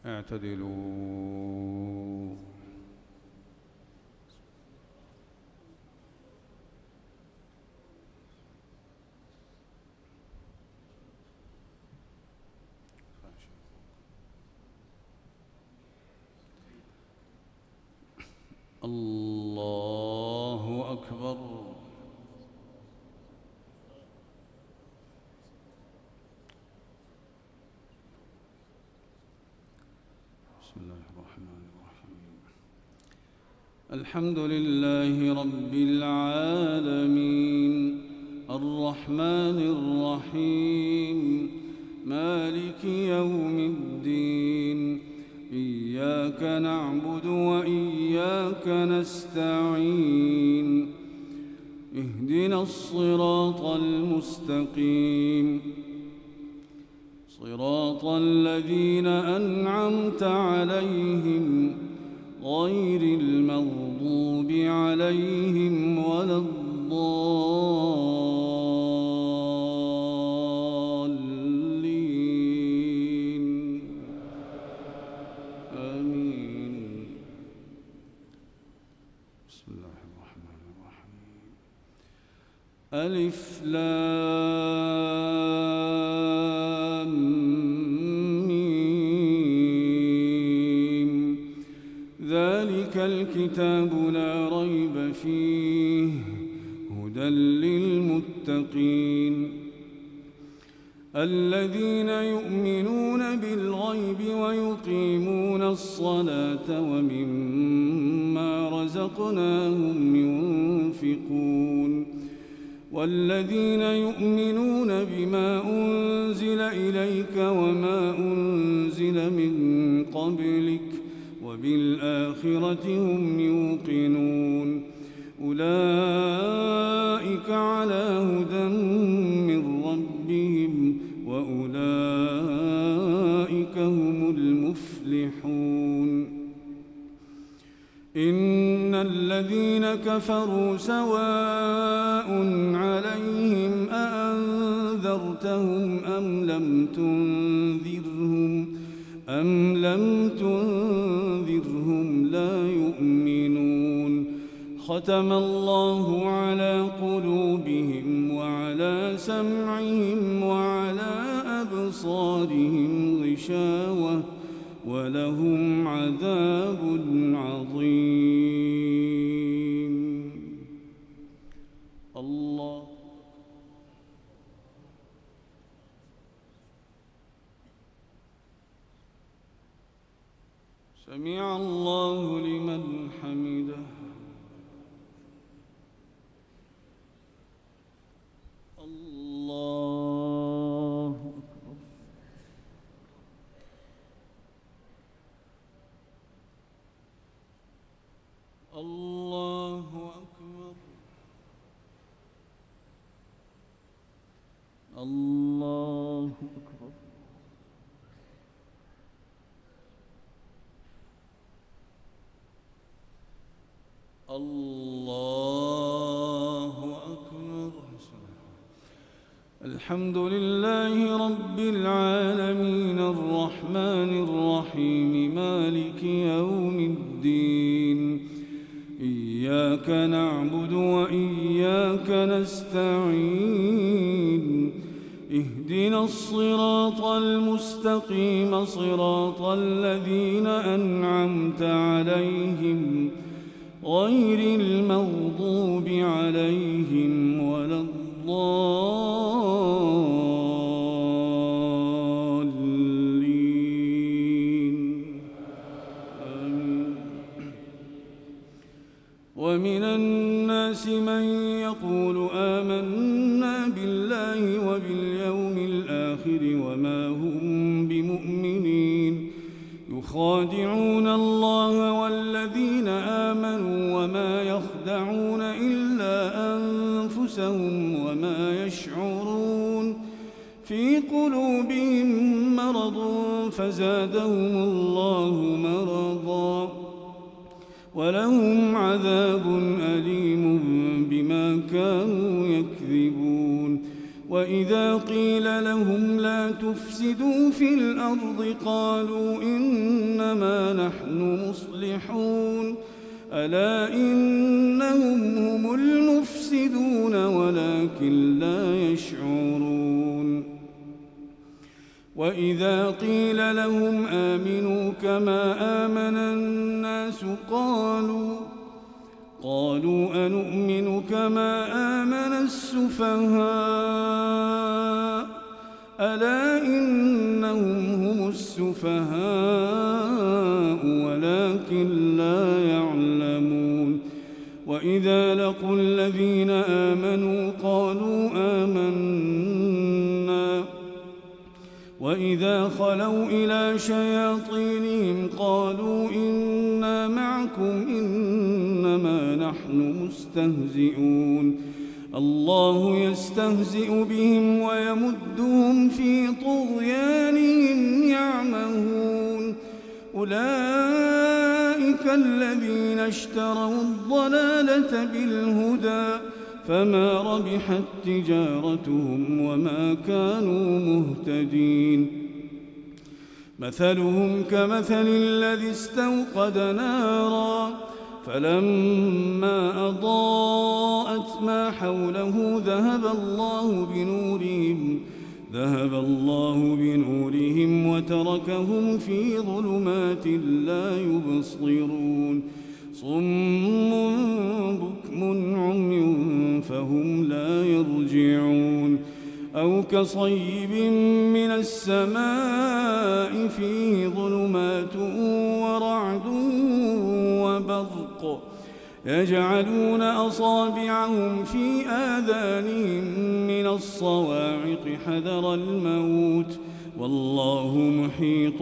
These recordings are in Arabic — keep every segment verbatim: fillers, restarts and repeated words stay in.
اعتدلوا. الله أكبر. بسم الله الرحمن الرحيم. الحمد لله رب العالمين الرحمن الرحيم مالك يوم الدين إياك نعبد وإياك نستعين اهدنا الصراط المستقيم صراط الذين أنعمت عليهم غير المغضوب عليهم ولا الضالين آمين. بسم الله الرحمن الرحيم. ألف لام ميم ذلك الكتاب لا ريب فيه هدى للمتقين الذين يؤمنون بالغيب ويقيمون الصلاة ومما رزقناهم ينفقون والذين يؤمنون بما أنزل إليك وما أنزل من قبلك وبالآخرة هم يوقنون أولئك على هدى من ربهم وأولئك هم المفلحون. إن الذين كفروا سواء عليهم أأنذرتهم أم لم تنذرهم أم لم تنذرهم لا يؤمنون. ختم الله على قلوبهم وعلى سمعهم وعلى أبصارهم غشاوة ولهم عذاب عظيم. الله سمع الله لمن حمده. الله أكبر. الله أكبر. الله أكبر. الله أكبر. الحمد لله رب العالمين الرحمن الرحيم مالك يوم الدين إياك نعبد وإياك نستعين اهدنا الصراط المستقيم صراط الذين أنعمت عليهم غير المغضوب عليهم ولا الضالين آمين. ومن الناس من يقول آمنا بالله وباليوم الآخر وما هم بمؤمنين يخادعون الله والذين آمنوا وما يخدعون إلا أنفسهم وما يشعرون. في قلوبهم مرض فزادهم الله مرضا ولهم عذاب أليم بما كانوا يكذبون. وإذا قيل لهم لا تفسدوا في الأرض قالوا إنما نحن مصلحون ألا إنهم هم المفسدون ولكن لا يشعرون وإذا قيل لهم آمنوا كما آمن الناس قالوا قالوا أنؤمن كما آمن السفهاء ألا إنهم هم السفهاء ولكن لا يعلمون وإذا لقوا الذين آمنوا قالوا آمنا وإذا خلوا إلى شياطينهم قالوا إنا معكم إنما نحن مستهزئون الله يستهزئ بهم ويمدهم في طغيانهم يعمهون أولئك الذين اشتروا الضلالة بالهدى فما ربحت تجارتهم وما كانوا مهتدين مثلهم كمثل الذي استوقد نارا فلما أضاءت ما حوله ذهب الله بنورهم ذهب الله بنورهم وتركهم في ظلمات لا يبصرون صم بكم عمي فهم لا يرجعون أو كصيب من السماء فيه ظلمات ورعد وبرق يجعلون أصابعهم في آذانهم من الصواعق حذر الموت والله محيط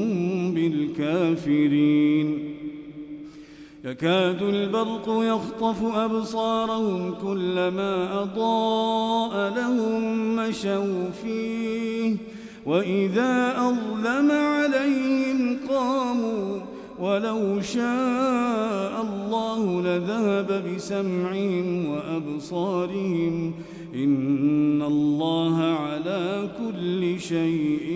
بالكافرين يكاد البرق يخطف أبصارهم كلما أضاء لهم مشوا فيه وإذا أظلم عليهم قاموا ولو شاء الله لذهب بسمعهم وأبصارهم إن الله على كل شيء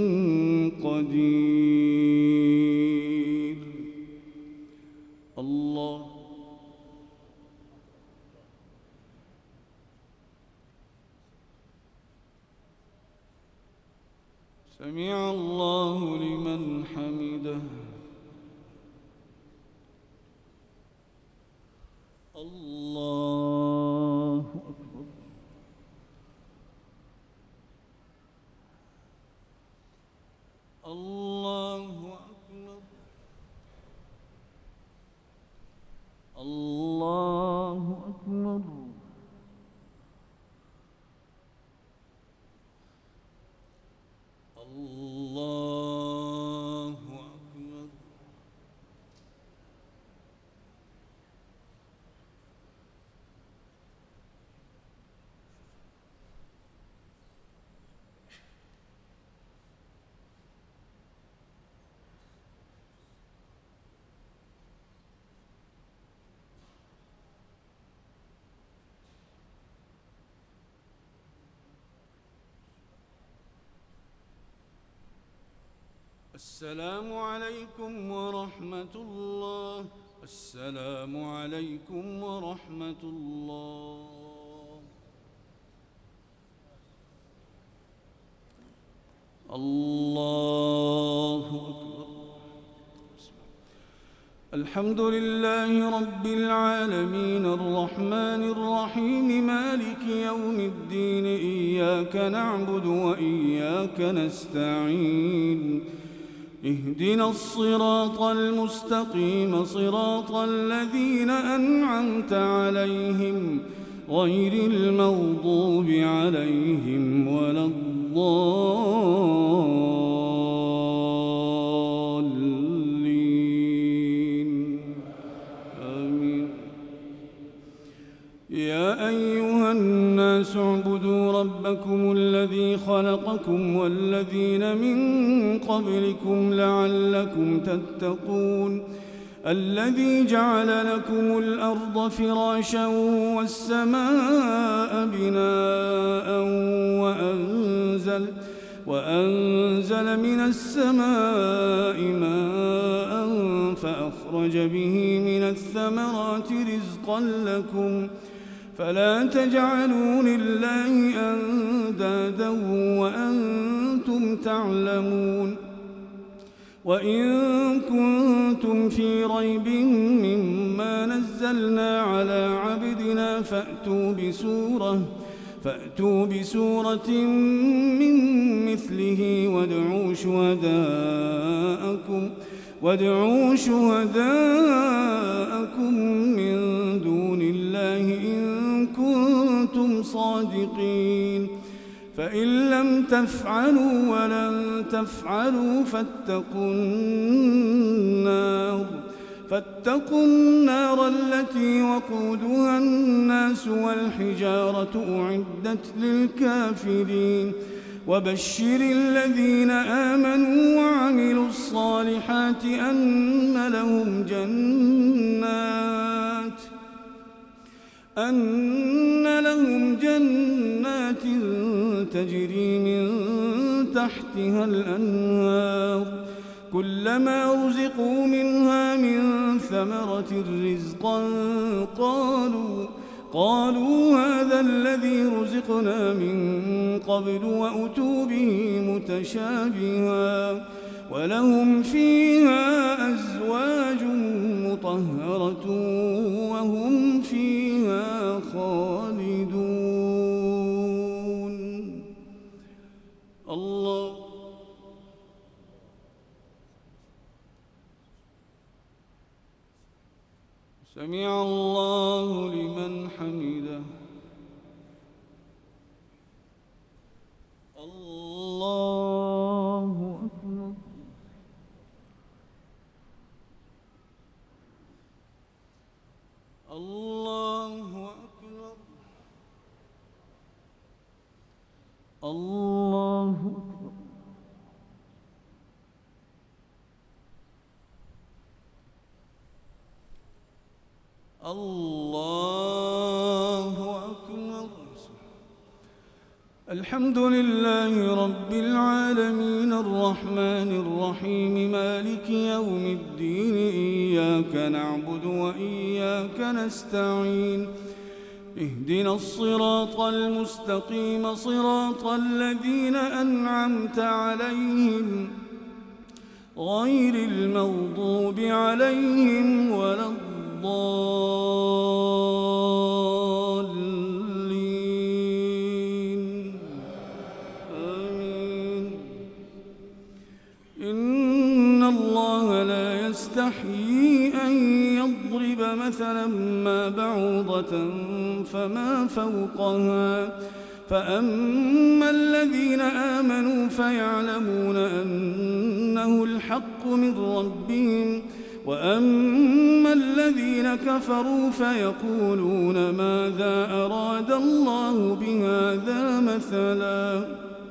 قدير الله سمع الله لمن حمده الله أكبر الله أكبر الله أكبر الله أكبر السلام عليكم ورحمة الله السلام عليكم ورحمة الله الله أكبر الحمد لله رب العالمين الرحمن الرحيم مالك يوم الدين إياك نعبد وإياك نستعين اهدنا الصراط المستقيم صراط الذين أنعمت عليهم غير المغضوب عليهم ولا الضالين آمين يا أيها الناس اعبدوا ربكم الذي خلقكم والذين من قبلكم لعلكم تتقون الذي جعل لكم الأرض فراشا والسماء بناء وأنزل, وأنزل من السماء ماء فأخرج به من الثمرات رزقا لكم فلا تجعلوا لله أندادا وأنتم تعلمون. وإن كنتم في ريب مما نزلنا على عبدنا فأتوا بسورة, فأتوا بسورة من مثله وادعوا شهداءكم, وادعوا شهداءكم من دون الله إن كنتم صادقين. فإن لم تفعلوا ولن تفعلوا فاتقوا النار, فاتقوا النار التي وقودها الناس والحجارة أعدت للكافرين. وبشر الذين آمنوا وعملوا الصالحات أن لهم جنات أن لهم جنات تجري من تحتها الأنهار كلما رزقوا منها من ثمرة رزقا قالوا قالوا هذا الذي رزقنا من قبل وأتوا به متشابها ولهم فيها أزواج مطهرة وهم فيها خالدون. الله سمع الله لمن حمده. الله أكبر. الله أكبر. الله أكبر. الله أكبر. الحمد لله رب العالمين الرحمن الرحيم مالك يوم الدين إياك نعبد وإياك نستعين اهدنا الصراط المستقيم صراط الذين أنعمت عليهم غير المغضوب عليهم ولا الضالين آمين. إن الله لا يستحيي أن يضرب مثلا ما بعوضة فما فوقها فأما الذين آمنوا فيعلمون أنه الحق من ربهم وأما الذين كفروا فيقولون ماذا أراد الله بهذا مثلا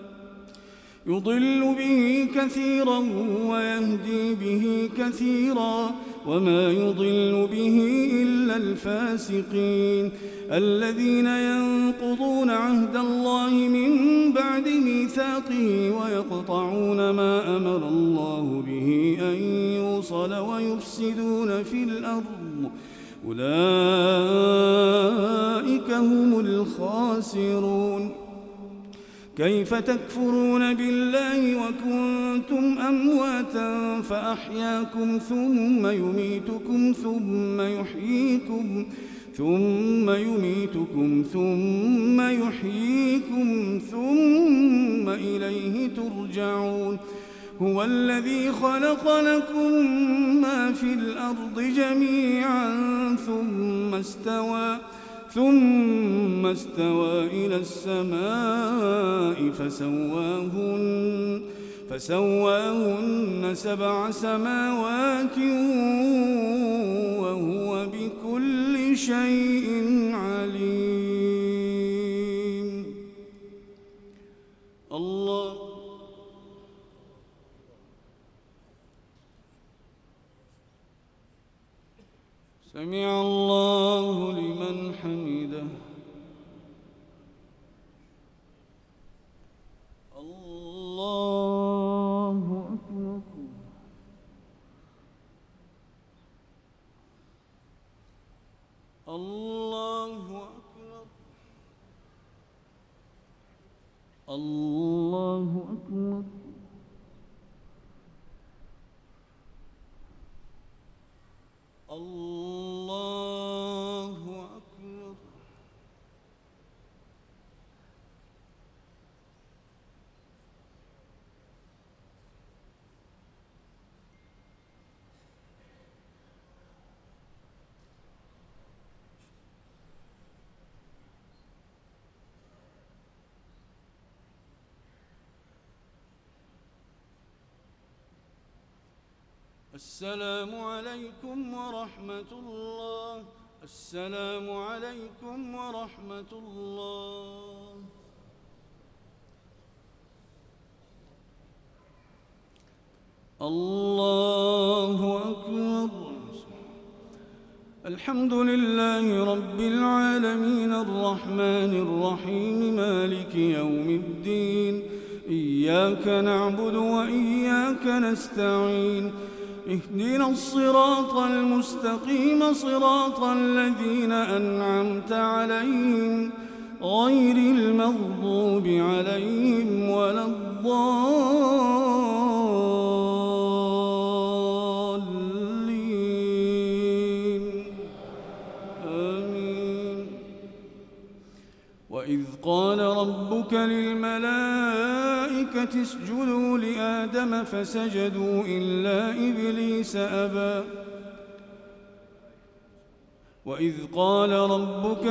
يضل به كثيرا ويهدي به كثيرا وما يضل به إلا الفاسقين الذين ينقضون عهد الله من بعد ميثاقه ويقطعون ما أمر الله به أن يوصل ويفسدون في الأرض أولئك هم الخاسرون. كيف تكفرون بالله وكنتم أمواتا فأحياكم ثم يميتكم ثم يحييكم ثم يميتكم ثم يحييكم ثم إليه ترجعون. هو الذي خلق لكم ما في الأرض جميعا ثم استوى ثم استوى إلى السماء فسواهن فسواهن سبع سماوات وهو بكل شيء عليم. الله سمع الله لمن حمده. الله أكبر. الله أكبر. الله أكبر. الله أكبر. السلام عليكم ورحمة الله. السلام عليكم ورحمة الله. الله أكبر. الحمد لله رب العالمين الرحمن الرحيم مالك يوم الدين. إياك نعبد وإياك نستعين. اهدنا الصراط المستقيم صراط الذين أنعمت عليهم غير المغضوب عليهم ولا الضالين. آمين. وإذ قال ربك للملائكة اسجدوا لآدم فسجدوا إلا إبليس أبى. وإذ قال ربك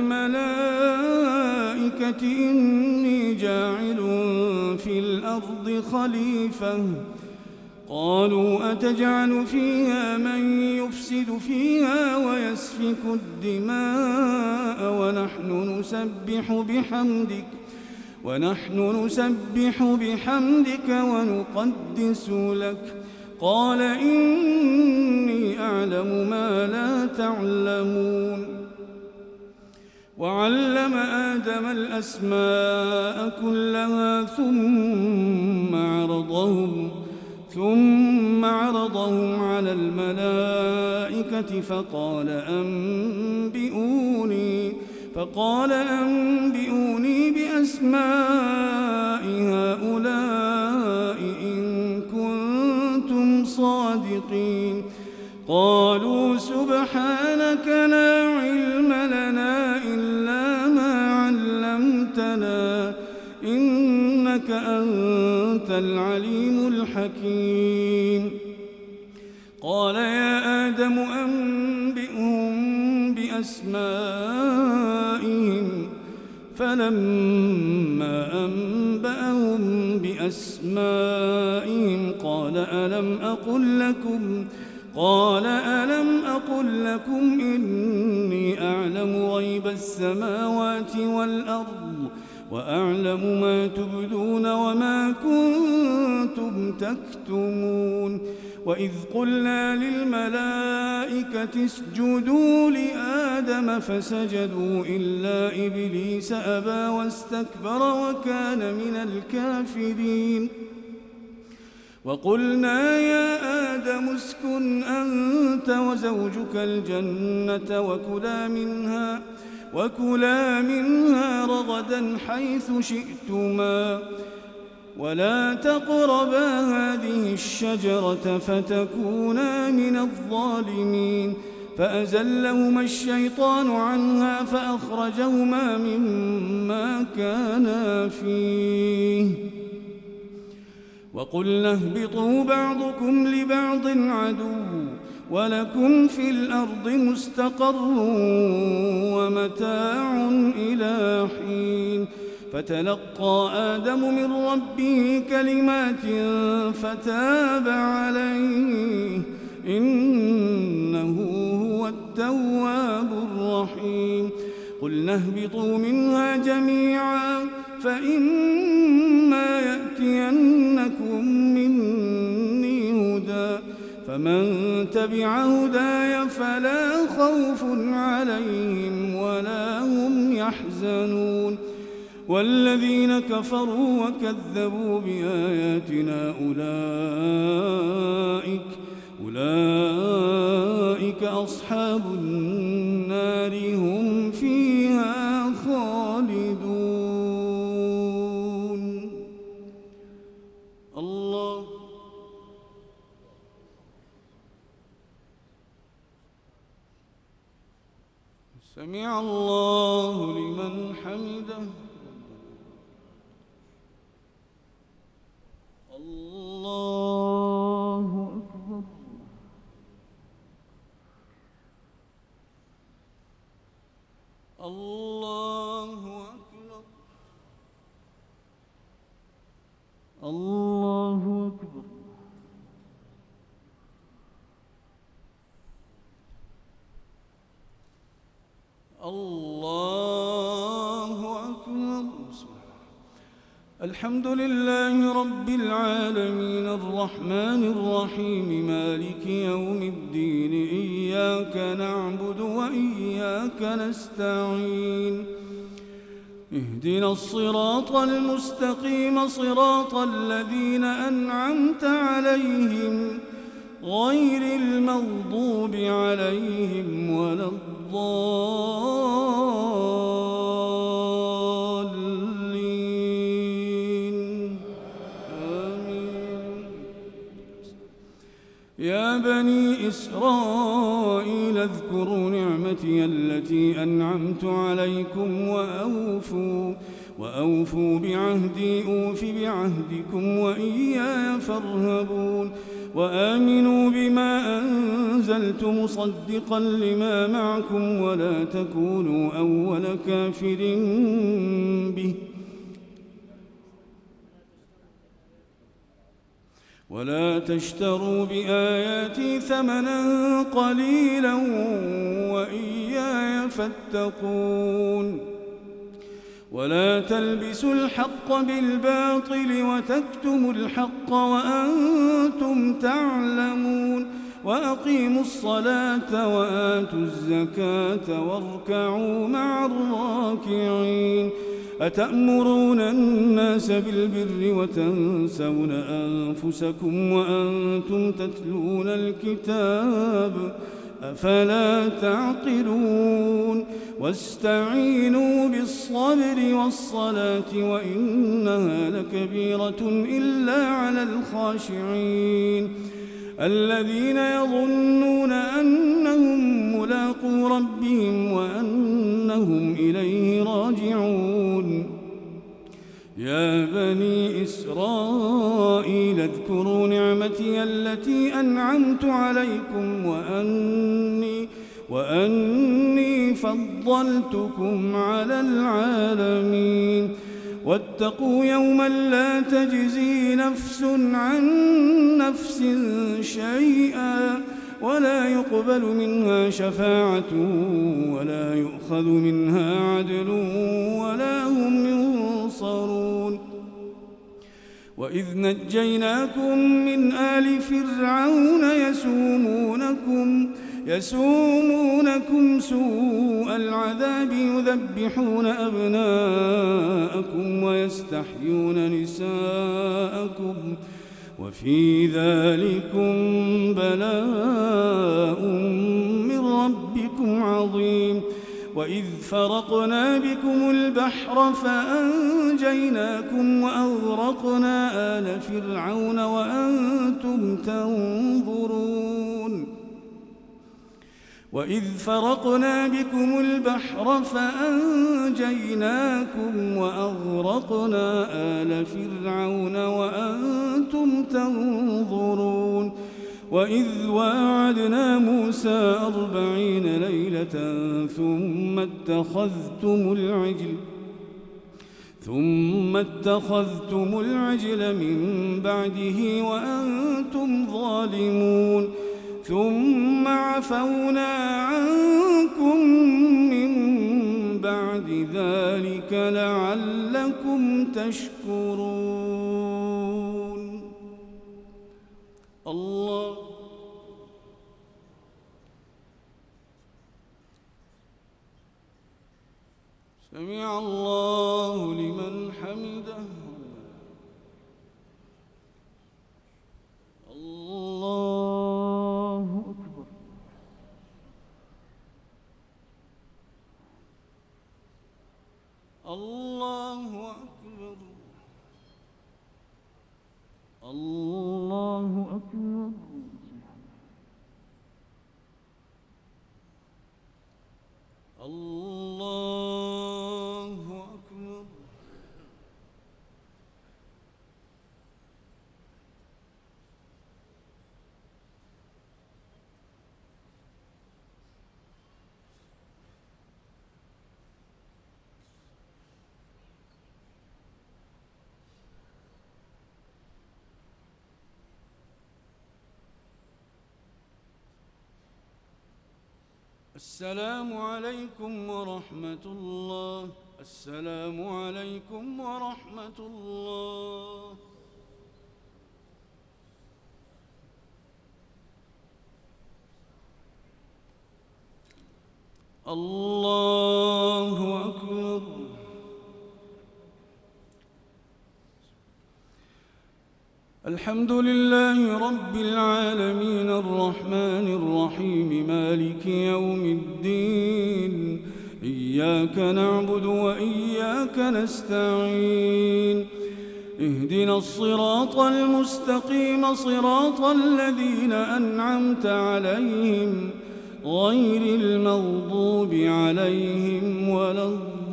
للملائكة إني جاعل في الأرض خليفة قالوا أتجعل فيها من يفسد فيها ويسفك الدماء ونحن نسبح بحمدك ونحن نسبح بحمدك ونقدس لك قال إني أعلم ما لا تعلمون. وعلم آدم الأسماء كلها ثم عرضهم ثم عرضهم على الملائكة فقال أنبئوني فقال أنبئوني بأسماء هؤلاء إن كنتم صادقين. قالوا سبحانك لا علم لنا إلا ما علمتنا إنك أنت العليم الحكيم. قال يا آدم أنبئهم بأسمائهم فلما أنبأهم بأسمائهم قال ألم أقل لكم قال ألم أقل لكم إني أعلم غيب السماوات والأرض وأعلم ما تبدون وما كنتم تكتمون. وإذ قلنا للملائكة اسجدوا لآدم فسجدوا إلا إبليس أبى واستكبر وكان من الكافرين. وقلنا يا آدم اسكن أنت وزوجك الجنة وكلا منها وكلا منها رغدا حيث شئتما ولا تقربا هذه الشجرة فتكونا من الظالمين. فأزلهما الشيطان عنها فأخرجهما مما كانا فيه. وقلنا اهبطوا بعضكم لبعض عدو ولكم في الأرض مستقر ومتاع إلى حين. فتلقى آدم من ربه كلمات فتاب عليه إنه هو التواب الرحيم. قلنا اهبطوا منها جميعا فإما يأتينكم مني هدى فمن تبع هداي فلا خوف عليهم ولا هم يحزنون والذين كفروا وكذبوا بآياتنا أولئك أولئك أصحاب النار هم فيها خالدون. الله سمع الله لمن حمده. الله أكبر. الله أكبر. الله أكبر. الله أكبر. الحمد لله رب العالمين الرحمن الرحيم مالك يوم الدين إياك نعبد وإياك نستعين اهدنا الصراط المستقيم صراط الذين أنعمت عليهم غير المغضوب عليهم ولا الضالين آمين. يا بني إسرائيل اذكروا نعمتي التي أنعمت عليكم وأوفوا وأوفوا بعهدي أوف بعهدكم وإياي فارهبون وآمنوا بما أنزلت مصدقا لما معكم ولا تكونوا أول كافر به ولا تشتروا بآياتي ثمنا قليلا وإياي فاتقون ولا تلبسوا الحق بالباطل وتكتموا الحق وأنتم تعلمون وأقيموا الصلاة وآتوا الزكاة واركعوا مع الراكعين أتأمرون الناس بالبر وتنسون أنفسكم وأنتم تتلون الكتاب أفلا تعقلون واستعينوا بالصبر والصلاة وإنها لكبيرة إلا على الخاشعين الذين يظنون أنهم ملاقو ربهم وأنهم إليه راجعون. يا بني إسرائيل اذكروا نعمتي التي أنعمت عليكم وأني وأني فضلتكم على العالمين واتقوا يوما لا تجزي نفس عن نفس شيئا ولا يقبل منها شفاعة ولا يؤخذ منها عدل ولا هم ينصرون. وإذ نجيناكم من آل فرعون يسومونكم يسومونكم سوء العذاب يذبحون أبناءكم ويستحيون نساءكم وفي ذلكم بلاء من ربكم عظيم. وإذ فرقنا بكم البحر فأنجيناكم وأغرقنا آل فرعون وأنتم تنظرون. وإذ فرقنا بكم البحر فأنجيناكم وأغرقنا آل فرعون وأنتم تنظرون. وإذ واعدنا موسى أربعين ليلة ثم اتخذتم العجل ثم اتخذتم العجل من بعده وأنتم ظالمون ثم عفونا عنكم من بعد ذلك لعلكم تشكرون. الله سمع الله لمن حمده. الله أكبر. الله أكبر. الله أكبر. الله أكبر. السلام عليكم ورحمة الله. السلام عليكم ورحمة الله. الله أكبر. الحمد لله رب العالمين الرحمن الرحيم مالك يوم الدين. إياك نعبد وإياك نستعين. اهدنا الصراط المستقيم صراط الذين أنعمت عليهم غير المغضوب عليهم ولا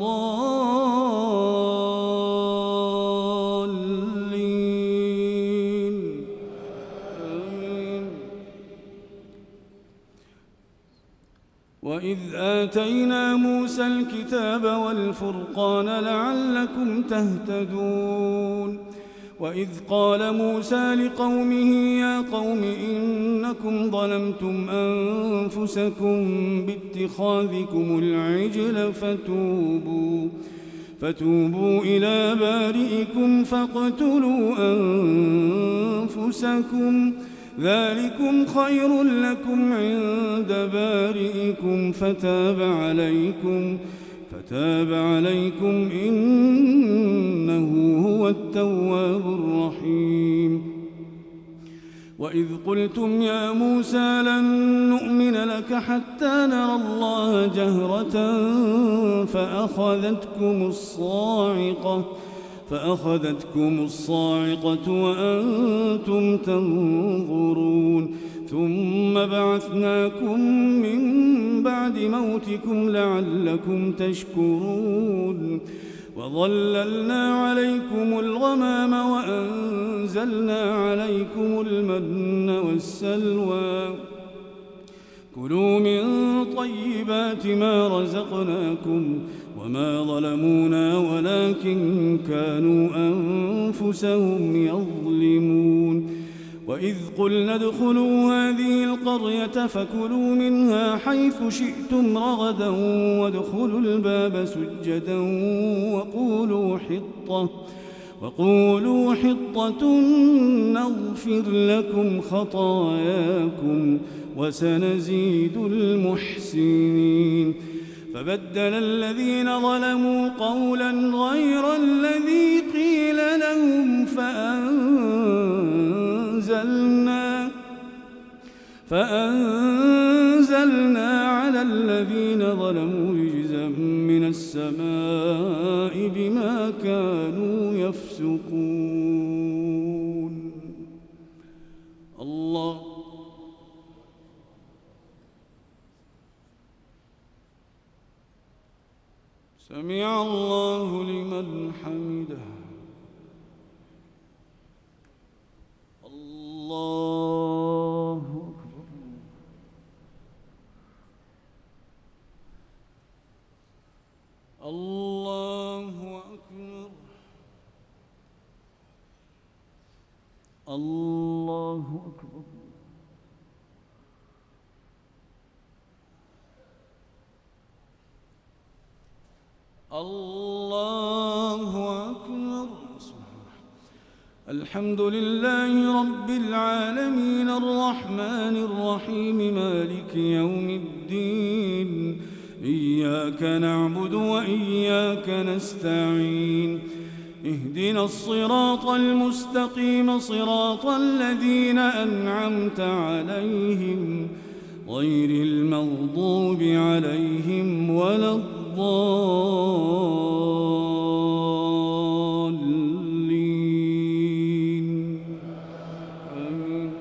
الضالين. آمين. وإذ آتينا موسى الكتاب والفرقان لعلكم تهتدون. وإذ قال موسى لقومه يا قوم إنكم ظلمتم أنفسكم باتخاذكم العجل فتوبوا فتوبوا إلى بارئكم فاقتلوا أنفسكم ذلكم خير لكم عند بارئكم فتاب عليكم فتاب عليكم إنه هو التواب الرحيم. وإذ قلتم يا موسى لن نؤمن لك حتى نرى الله جهرة فأخذتكم الصاعقة فأخذتكم الصاعقة وأنتم تنظرون ثم بعثناكم من بعد موتكم لعلكم تشكرون. وظللنا عليكم الغمام وأنزلنا عليكم المن والسلوى كلوا من طيبات ما رزقناكم وما ظلمونا ولكن كانوا أنفسهم يظلمون. وإذ قلنا ادخلوا هذه القرية فكلوا منها حيث شئتم رغدا وادخلوا الباب سجدا وقولوا حطة وقولوا حطة نغفر لكم خطاياكم وسنزيد المحسنين. فبدل الذين ظلموا قولا غير الذي قيل لهم فأنزلنا فأنزلنا على الذين ظلموا رجزا من السماء بما كانوا يفسقون. الله سمع الله لمن حمده. الله أكبر. الله أكبر. الله أكبر. الله أكبر. الحمد لله رب العالمين الرحمن الرحيم مالك يوم الدين. إياك نعبد وإياك نستعين اهدنا الصراط المستقيم صراط الذين أنعمت عليهم غير المغضوب عليهم ولا الضالين آمين.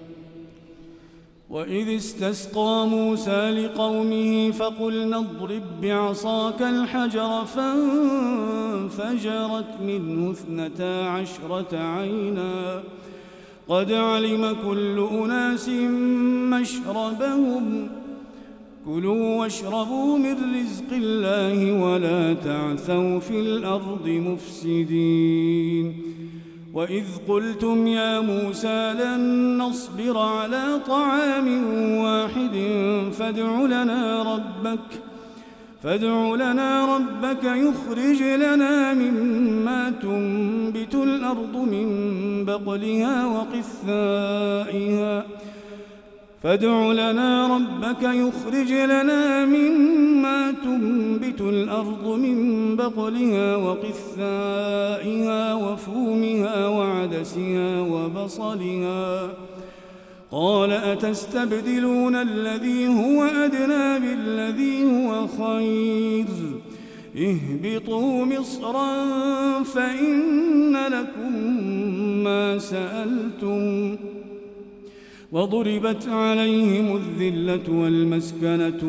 وإذ استسقى موسى لقومه فقلنا اضرب بعصاك الحجر فانفجرت منه اثنتا عشرة عينا قد علم كل أناس مشربهم كلوا واشربوا من رزق الله ولا تعثوا في الأرض مفسدين وإذ قلتم يا موسى لن نصبر على طعام واحد فادع لنا ربك فادع لنا ربك يخرج لنا مما تنبت الأرض من بقلها وقثائها فادع لنا ربك يخرج لنا مما تنبت الأرض من بقلها وقثائها وفومها وعدسها وبصلها قال أتستبدلون الذي هو أدنى بالذي هو خير اهبطوا مصرا فإن لكم ما سألتم وضربت عليهم الذلة والمسكنة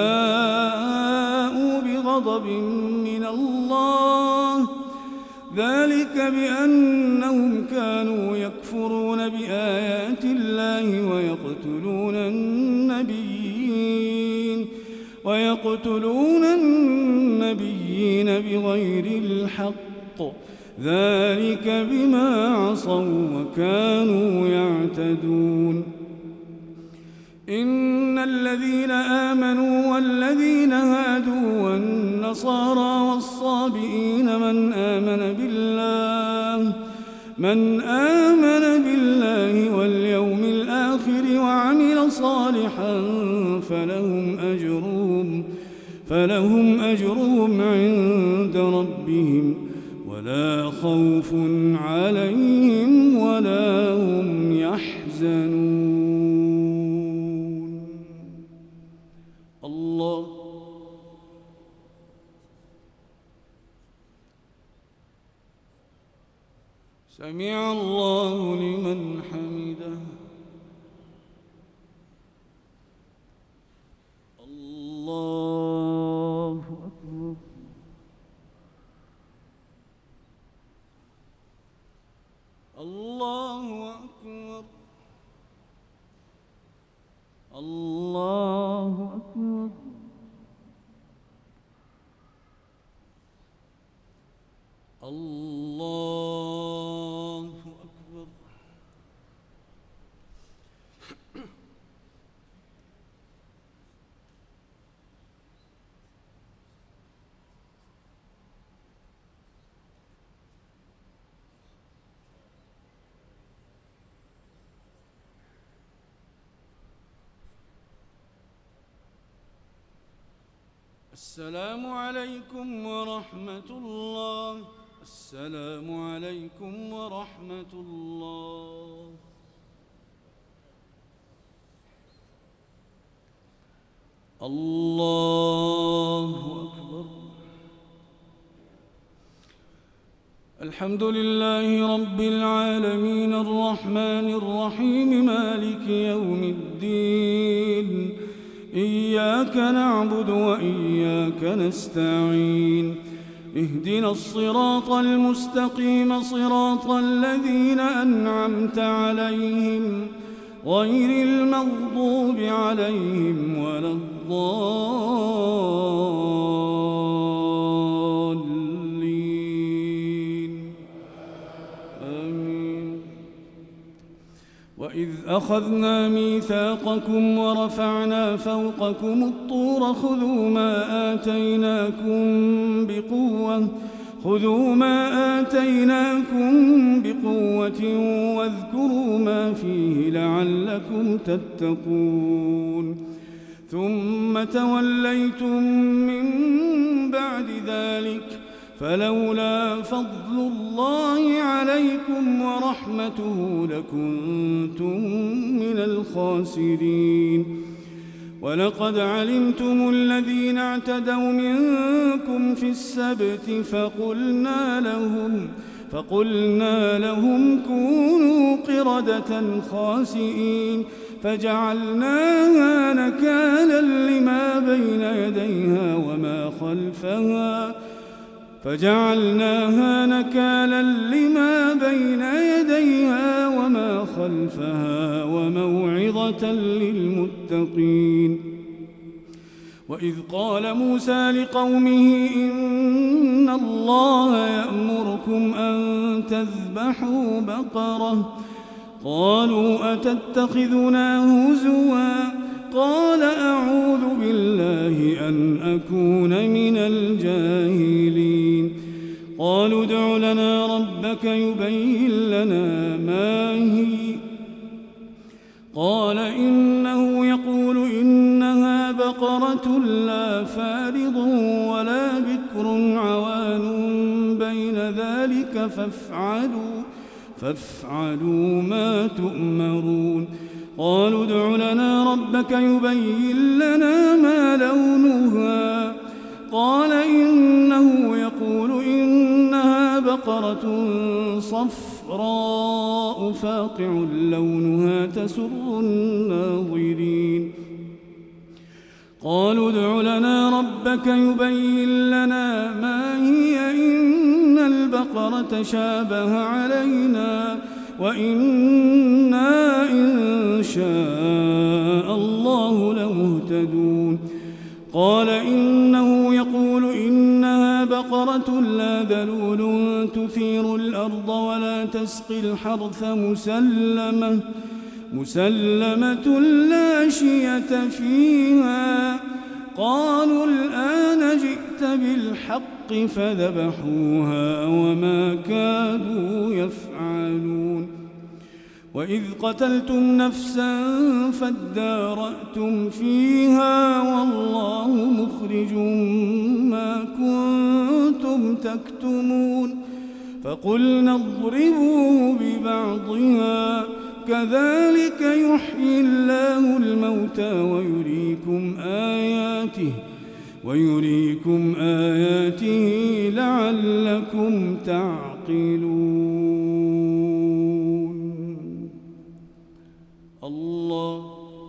وباءوا بغضب من الله ذلك بأنهم كانوا يكفرون بآيات الله ويقتلون النبيين ويقتلون النبيين بغير الحق ذلك بما عصوا وكانوا يعتدون إن الذين آمنوا والذين هادوا والنصارى والصابئين من آمن بالله من آمن بالله واليوم الآخر وعمل صالحا فلهم أجرهم فلهم أجرهم عند ربهم ولا خوف عليهم ولا هم يحزنون. الله سمع الله لمن حمده. الله أكبر. الله أكبر. الله أكبر. الله أكبر. السلام عليكم ورحمة الله. السلام عليكم ورحمة الله. الله أكبر. الحمد لله رب العالمين الرحمن الرحيم مالك يوم الدين إياك نعبد وإياك نستعين اهدنا الصراط المستقيم صراط الذين أنعمت عليهم غير المغضوب عليهم ولا الضالين آمين. وإذ أخذنا ميثاقكم ورفعنا فوقكم الطور خذوا ما آتيناكم بقوة خذوا ما آتيناكم بقوة واذكروا ما فيه لعلكم تتقون ثم توليتم من بعد ذلك فلولا فضل الله عليكم ورحمته لكنتم من الخاسرين. ولقد علمتم الذين اعتدوا منكم في السبت فقلنا لهم فقلنا لهم كونوا قردة خاسئين فجعلناها نكالا لما بين يديها وما خلفها فجعلناها نكالا لما بين يديها وما خلفها وموعظة للمتقين. وإذ قال موسى لقومه إن الله يأمركم أن تذبحوا بقرة قالوا أتتخذنا هزوا قال أعوذ بالله أن أكون من الجاهلين. قالوا ادع لنا ربك يبين لنا ما هي قال إنه يقول إنها بقرة لا فارض ولا بكر عوان بين ذلك فافعلوا فافعلوا ما تؤمرون. قالوا ادع لنا ربك يبين لنا ما لونها قال إنه يقول إنها بقرة صفراء فاقع لونها تسر الناظرين. قالوا ادع لنا ربك يبين لنا ما هي إن البقرة شابه علينا وإنا إن شاء الله لمهتدون. قال إنه يقول إنها بقرة لا ذلول تثير الأرض ولا تسقي الحرث مسلمة مسلمة لا شية فيها. قالوا الآن جئت بالحق فذبحوها وما كادوا يفعلون. وإذ قتلتم نفسا فادارأتم فيها والله مخرج ما كنتم تكتمون. فقلنا اضربوه ببعضها كذلك يحيي الله الموتى ويريكم آياته ويريكم آياته لعلكم تعقلون. الله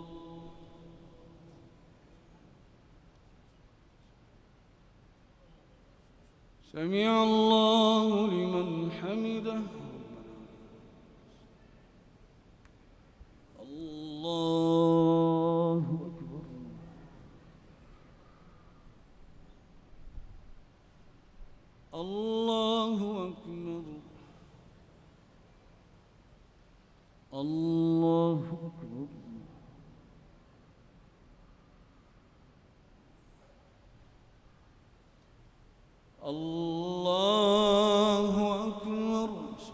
سمع الله لمن حمده. الله أكبر. الله أكبر. الله أكبر. الله أكبر.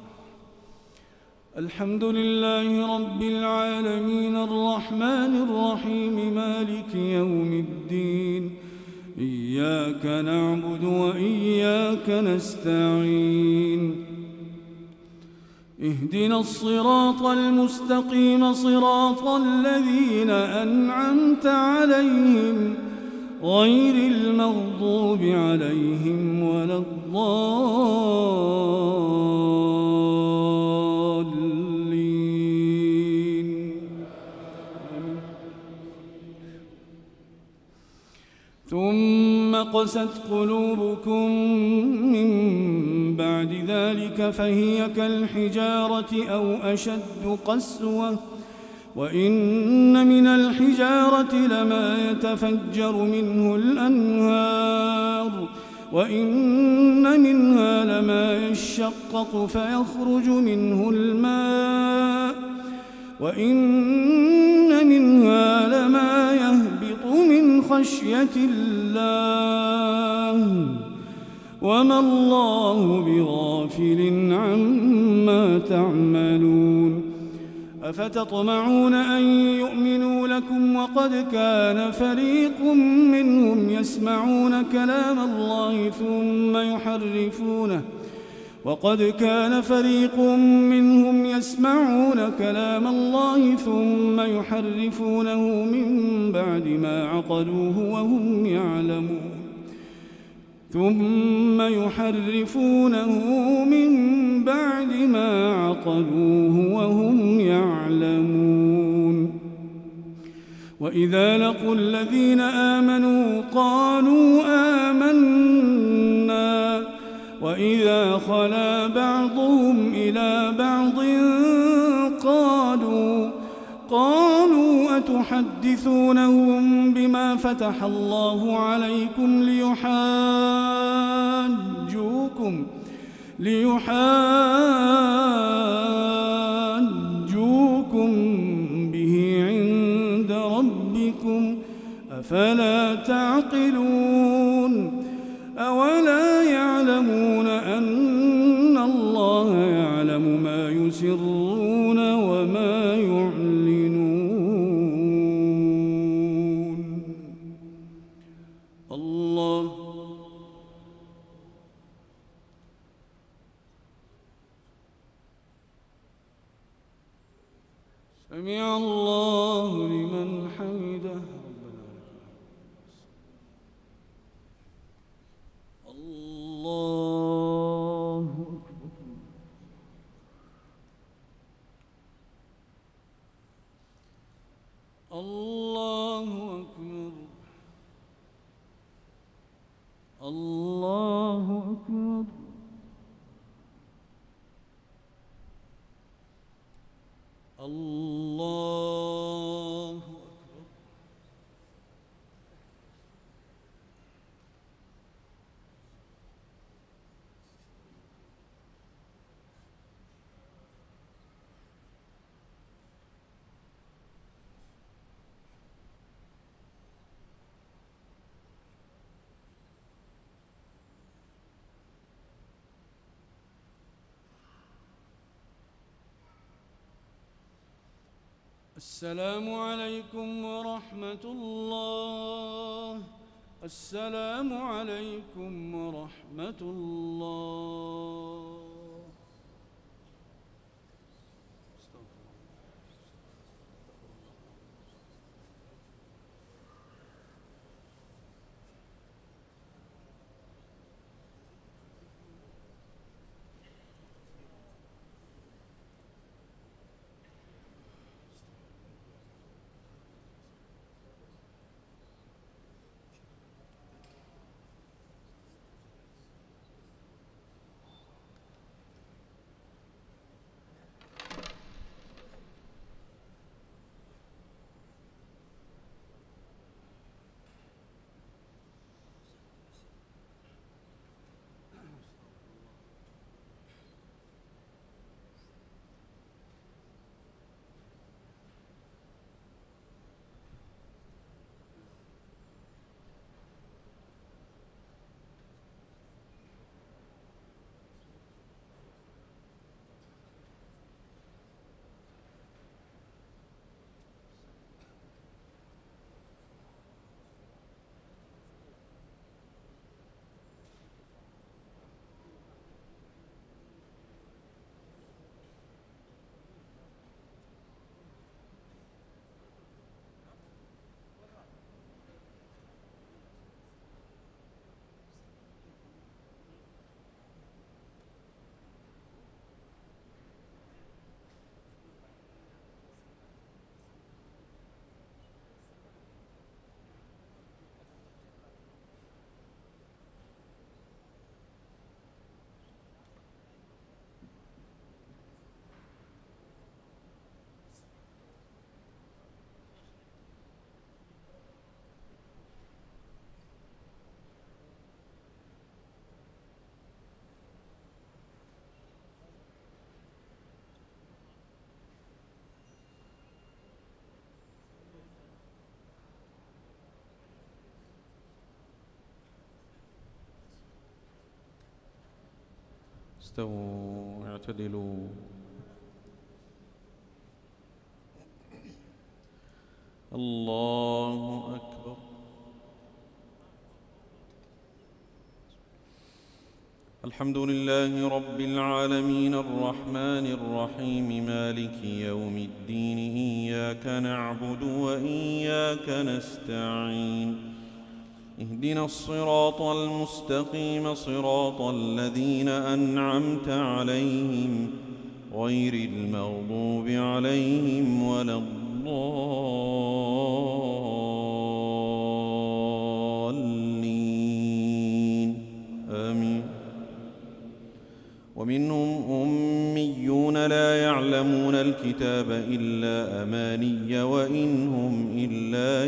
الحمد لله رب العالمين الرحمن الرحيم مالك يوم الدين إياك نعبد وإياك نستعين اهدنا الصراط المستقيم صراط الذين أنعمت عليهم غير المغضوب عليهم ولا الضالين. ثم قست قلوبكم من بعد ذلك فهي كالحجارة أو أشد قسوة وإن من الحجارة لما يتفجر منه الأنهار وإن منها لما يشقق فيخرج منه الماء وإن منها لما يهبط من خشية الله وما الله بغافل عما تعملون. أفتطمعون أن يؤمنوا لكم وقد كان فريق منهم يسمعون كلام الله ثم يحرفونه وقد كان فريق منهم يسمعون كلام الله ثم يحرفونه من بعد ما عقلوه وهم يعلمون ثم يحرفونه من بعد ما عقلوه وهم يعلمون وإذا لقوا الذين آمنوا قالوا آمنا وإذا خلا بعضهم إلى بعض قالوا قالوا أتحدثونهم بما فتح الله عليكم ليحاجوكم ليحاجوكم به عند ربكم أفلا تعقلون أولا يعلمون أن الله يعلم ما يسرون وما يعلنون الله سمع الله لمن حمده الله أكبر الله أكبر الله أكبر الله أكبر السلام عليكم ورحمة الله السلام عليكم ورحمة الله استووا اعتدلوا الله أكبر. الحمد لله رب العالمين الرحمن الرحيم مالك يوم الدين إياك نعبد وإياك نستعين اهدنا الصراط المستقيم صراط الذين أنعمت عليهم غير المغضوب عليهم ولا الضالين آمين. ومنهم أميون لا يعلمون الكتاب إلا أماني وإن هم إلا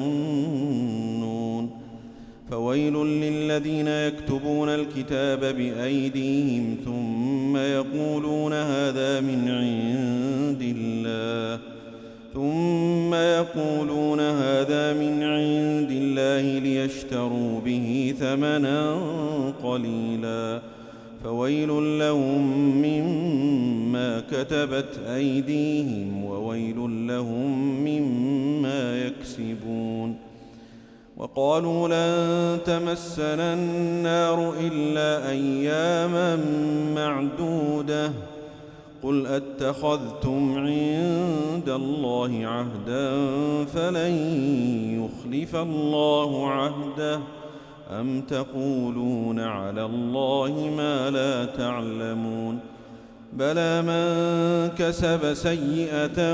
يظنون فويل للذين يكتبون الكتاب بأيديهم ثم يقولون هذا من عند الله ثم يقولون هذا من عند الله ليشتروا به ثمنا قليلا فويل لهم مما كتبت أيديهم وويل لهم مما يكسبون. وقالوا لن تمسنا النار إلا أياما معدودة قل أتخذتم عند الله عهدا فلن يخلف الله عهده أم تقولون على الله ما لا تعلمون بلى من كسب سيئة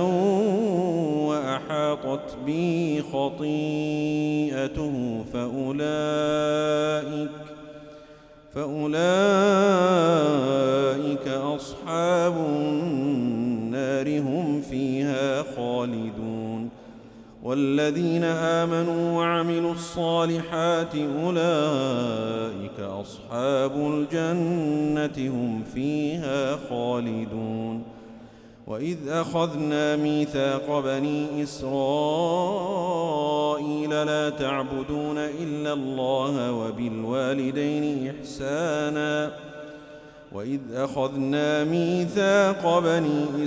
وأحاطت به خطيئته فأولئك فأولئك أصحاب النار هم فيها خالدون. والذين آمنوا وعملوا الصالحات أولئك أصحاب الجنة هم فيها خالدون. وإذ أخذنا ميثاق بني إسرائيل لا تعبدون إلا الله وبالوالدين إحسانا وإذ أخذنا ميثاق بني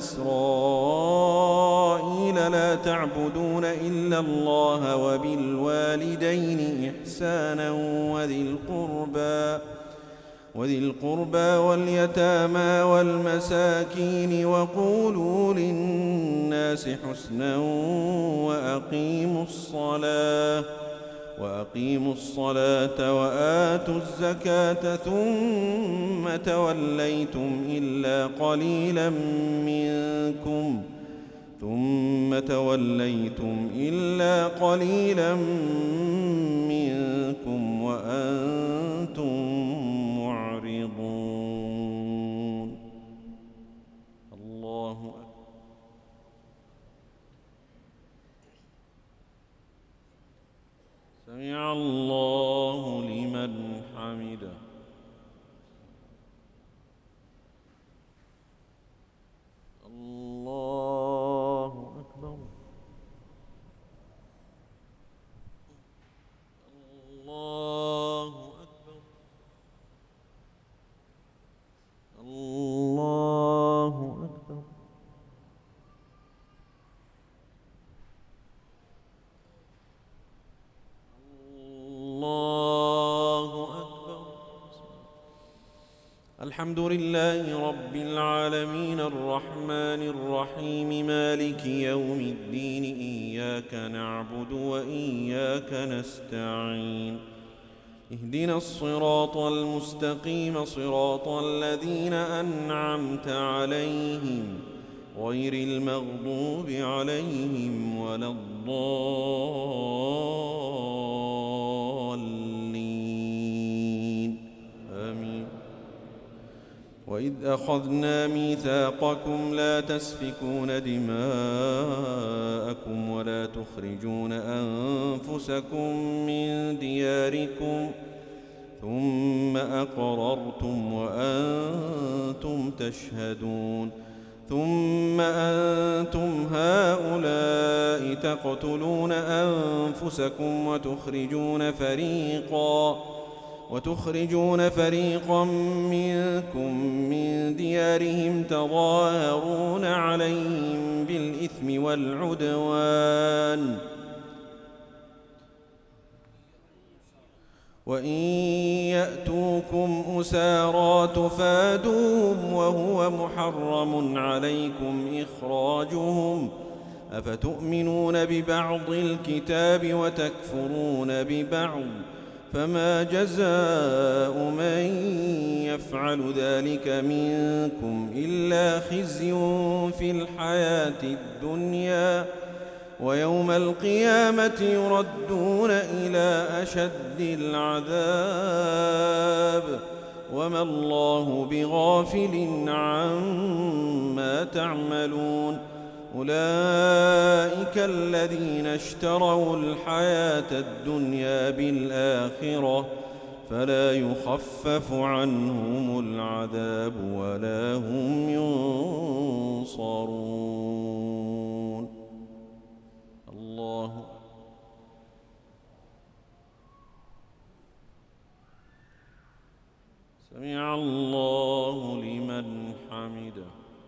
إسرائيل لا تعبدون إلا الله وبالوالدين إحسانا وذي القربى وذي القربى واليتامى والمساكين وقولوا للناس حسنا وأقيموا الصلاة وأقيموا الصلاة وآتوا الزكاة ثم توليتم إلا قليلا منكم ثم توليتم إلا قليلا منكم وأنتم معرضون. الله أكبر. سمع الله لمن حمده. الله أكبر. الله أكبر. الله أكبر. الله أكبر. الحمد لله رب العالمين الرحمن الرحيم مالك يوم الدين إياك نعبد وإياك نستعين اهدنا الصراط المستقيم صراط الذين أنعمت عليهم غير المغضوب عليهم ولا الضالين آمين. وإذ أخذنا ميثاقكم لا تسفكون دماءكم ولا تخرجون أنفسكم من دياركم ثم أقررتم وأنتم تشهدون ثم أنتم هؤلاء تقتلون أنفسكم وتخرجون فريقا وتخرجون فريقا منكم من ديارهم تظاهرون عليهم بالإثم والعدوان وإن يأتوكم أسارى تفادوهم وهو محرم عليكم إخراجهم أفتؤمنون ببعض الكتاب وتكفرون ببعض فما جزاء من يفعل ذلك منكم إلا خزي في الحياة الدنيا ويوم القيامة يردون إلى أشد العذاب وما الله بغافل عما تعملون أولئك الذين اشتروا الحياة الدنيا بالآخرة فلا يخفف عنهم العذاب ولا هم ينصرون. الله سمع الله لمن حمده.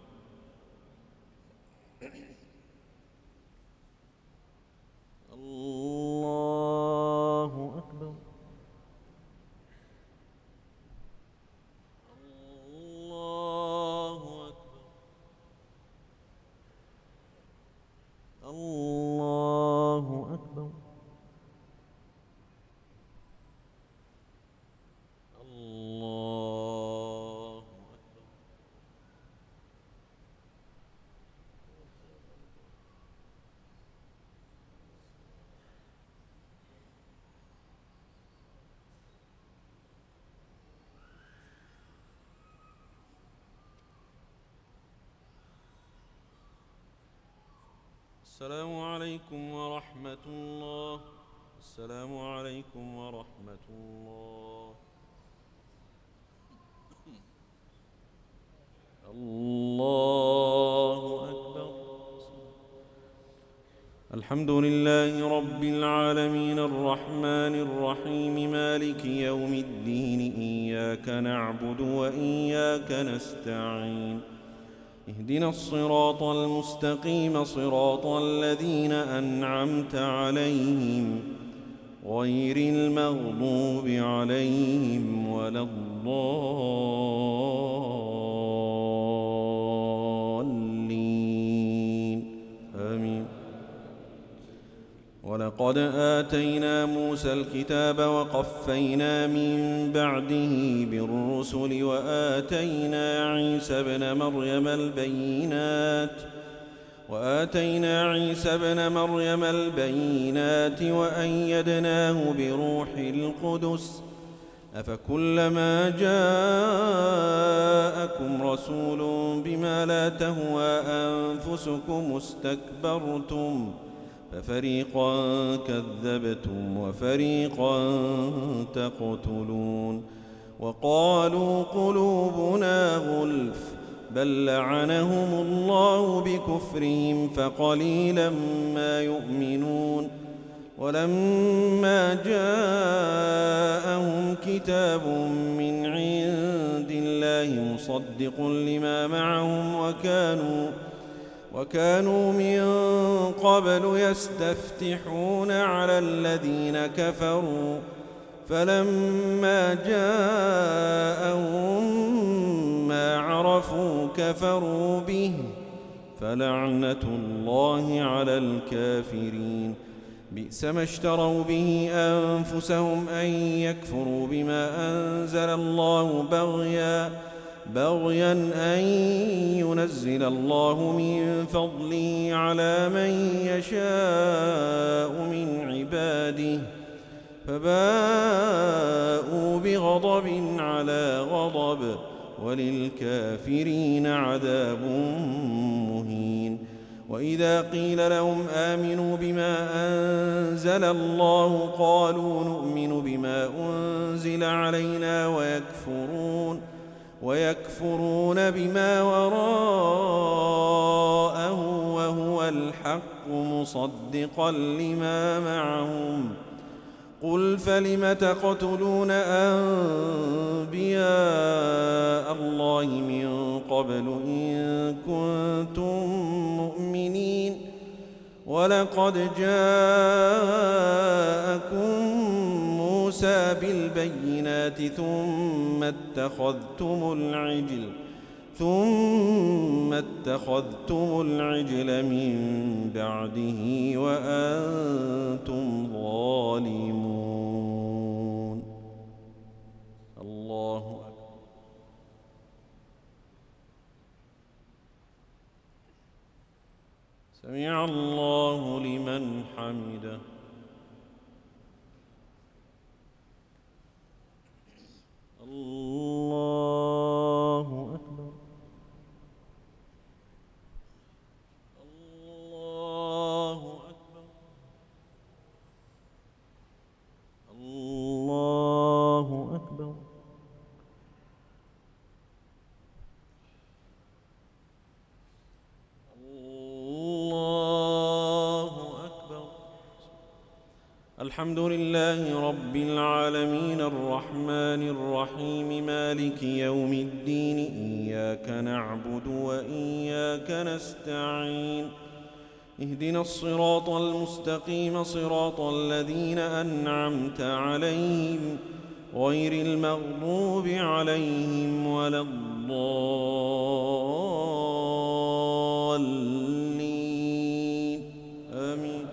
الله أكبر. الله أكبر. الله أكبر. الله أكبر. السلام عليكم ورحمة الله. السلام عليكم ورحمة الله. الله أكبر. الحمد لله رب العالمين الرحمن الرحيم مالك يوم الدين إياك نعبد وإياك نستعين اهدنا الصراط المستقيم صراط الذين أنعمت عليهم غير المغضوب عليهم ولا الضالين آمين. ولقد آتينا موسى الكتاب وقفينا من بعده بالرسل وآتينا عيسى ابن مريم البينات وآتينا عيسى ابن مريم البينات وأيدناه بروح القدس أفكلما جاءكم رسول بما لا تهوى أنفسكم استكبرتم ففريقا كذبتم وفريقا تقتلون وقالوا قلوبنا غلف بل لعنهم الله بكفرهم فقليلا ما يؤمنون ولما جاءهم كتاب من عند الله مصدق لما معهم وكانوا وكانوا من قبل يستفتحون على الذين كفروا فلما جاءهم ما عرفوا كفروا به فلعنة الله على الكافرين بئس ما اشتروا به أنفسهم أن يكفروا بما أنزل الله بغيا بغيا أن ينزل الله من فضله على من يشاء من عباده فباءوا بغضب على غضب وللكافرين عذاب مهين وإذا قيل لهم آمنوا بما أنزل الله قالوا نؤمن بما أنزل علينا ويكفرون ويكفرون بما وراءه وهو الحق مصدقا لما معهم قل فلم تقتلون أنبياء الله من قبل إن كنتم مؤمنين ولقد جاءكم موسى بالبينات ثم اتخذتم العجل ثم اتخذتم العجل من بعده وأنتم ظالمون. الله أكبر. سمع الله لمن حمده. الله أكبر. الله أكبر. الله أكبر. الله أكبر. الحمد لله رب العالمين الرحمن الرحيم مالك يوم الدين إياك نعبد وإياك نستعين اهدنا الصراط المستقيم صراط الذين أنعمت عليهم غير المغضوب عليهم ولا الضالين آمين.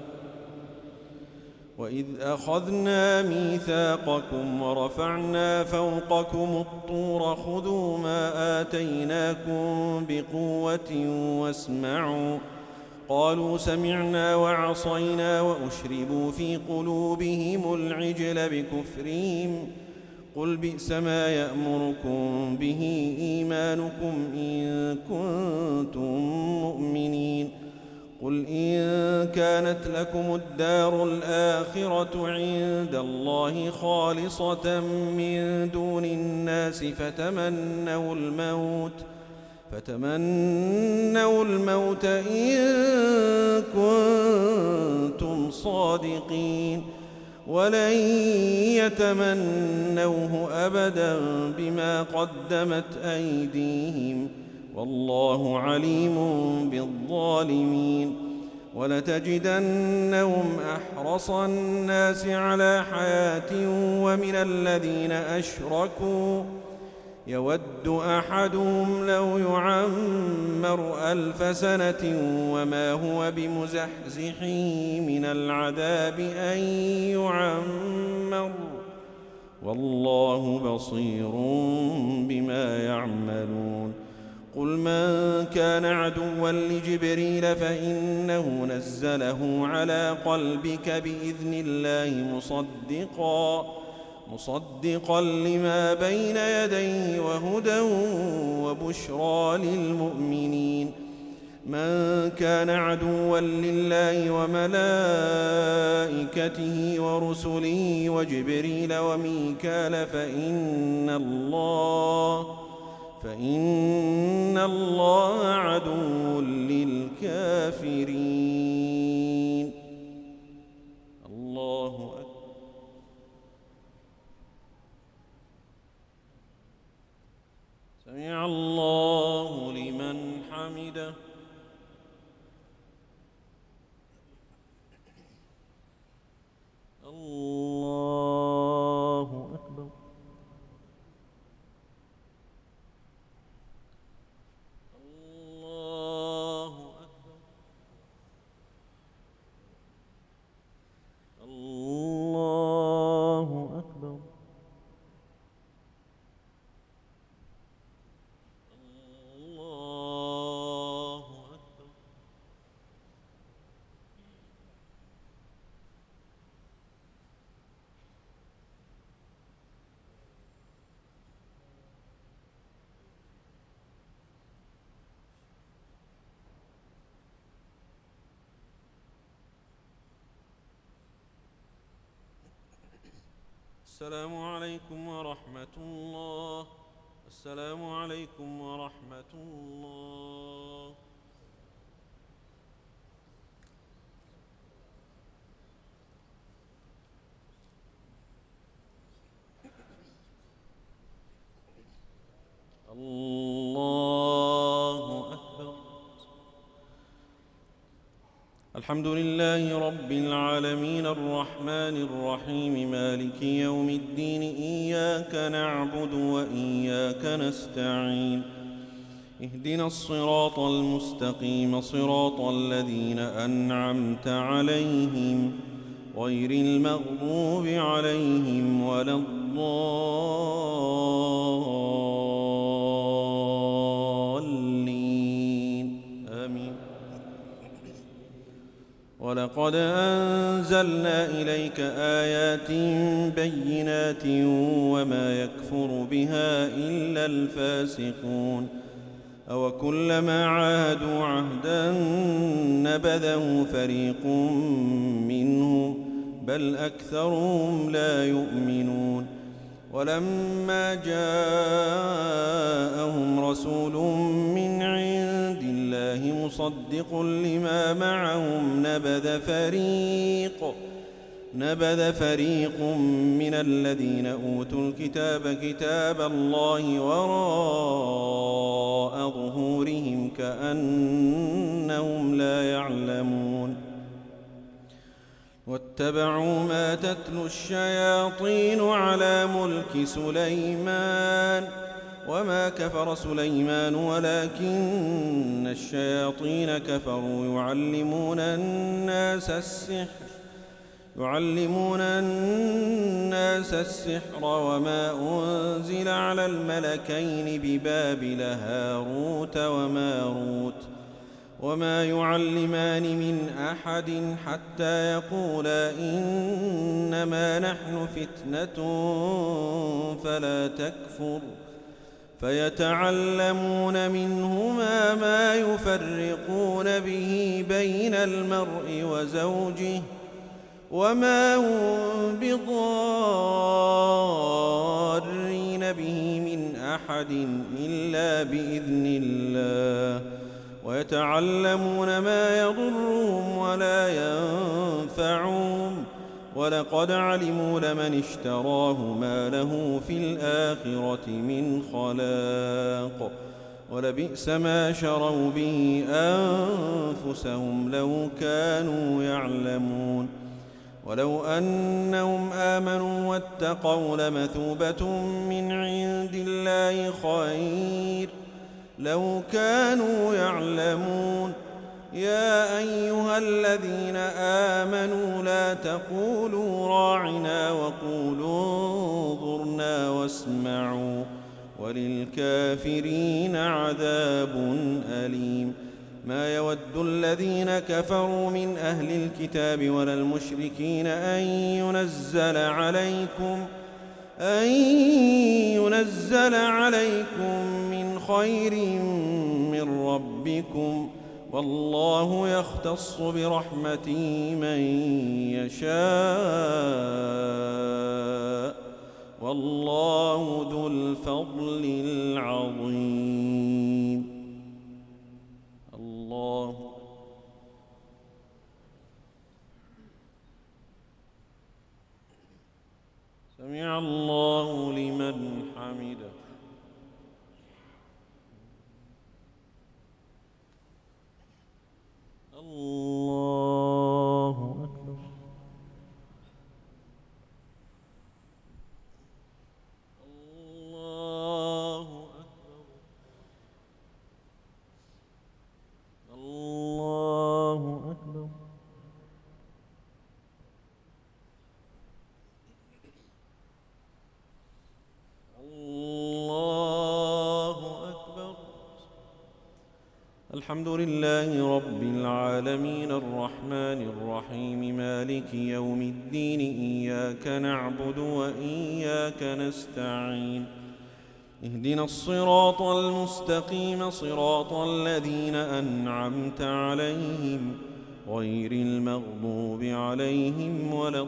وإذ أخذنا ميثاقكم ورفعنا فوقكم الطور خذوا ما آتيناكم بقوة واسمعوا قالوا سمعنا وعصينا وأشربوا في قلوبهم العجل بكفرهم قل بئس ما يأمركم به إيمانكم إن كنتم مؤمنين قل إن كانت لكم الدار الآخرة عند الله خالصة من دون الناس فتمنوا الموت فتمنوا الموت إن كنتم صادقين ولن يتمنوه أبدا بما قدمت أيديهم والله عليم بالظالمين ولتجدنهم أحرص الناس على حياة ومن الذين أشركوا يود أحدهم لو يعمر ألف سنة وما هو بمزحزحه من العذاب أن يعمر والله بصير بما يعملون قل من كان عدوا لجبريل فإنه نزله على قلبك بإذن الله مصدقا مصدقا لما بين يديه وهدى وبشرى للمؤمنين من كان عدوا لله وملائكته ورسله وجبريل وميكال فإن الله فإن الله عدو للكافرين. الله أكبر. سمع الله لمن حمده. الله أكبر. الله أكبر. الله أكبر. الله أكبر. السلام عليكم ورحمة الله. السلام عليكم ورحمة الله. الحمد لله رب العالمين الرحمن الرحيم مالك يوم الدين إياك نعبد وإياك نستعين اهدنا الصراط المستقيم صراط الذين أنعمت عليهم غير المغضوب عليهم ولا الضالين آمين. ولقد أنزلنا إليك آيات بينات وما يكفر بها إلا الفاسقون أوكلما عاهدوا عهدا نبذه فريق منهم بل أكثرهم لا يؤمنون. ولما جاءهم رسول من عند الله مصدق لما معهم نبذ فريق نبذ فريق من الذين أوتوا الكتاب كتاب الله وراء ظهورهم كأنهم لا يعلمون. واتبعوا ما تتلو الشياطين على ملك سليمان وما كفر سليمان ولكن الشياطين كفروا يعلمون الناس السحر يعلمون الناس السحر وما أنزل على الملكين ببابل هاروت وماروت وما يعلمان من أحد حتى يقولا إنما نحن فتنة فلا تكفر فيتعلمون منهما ما يفرقون به بين المرء وزوجه وما هم بضارين به من أحد إلا بإذن الله ويتعلمون ما يضرهم ولا ينفعهم ولقد علموا لمن اشتراه ما له في الآخرة من خلاق ولبئس ما شروا به أنفسهم لو كانوا يعلمون. ولو أنهم آمنوا واتقوا لمثوبة من عند الله خير لو كانوا يعلمون. يا أيها الذين آمنوا لا تقولوا راعنا وقولوا انظرنا واسمعوا وللكافرين عذاب أليم. ما يود الذين كفروا من أهل الكتاب ولا المشركين أن ينزل عليكم أن ينزل عليكم من خير من ربكم والله يختص برحمته من يشاء والله ذو الفضل العظيم. الله سمع الله لمن حمده. الله أكبر. الله أكبر. الله أكبر. الله أكبر. الحمد لله رب العالمين الرحمن الرحيم مالك يوم الدين إياك نعبد وإياك نستعين اهدنا الصراط المستقيم صراط الذين أنعمت عليهم غير المغضوب عليهم ولا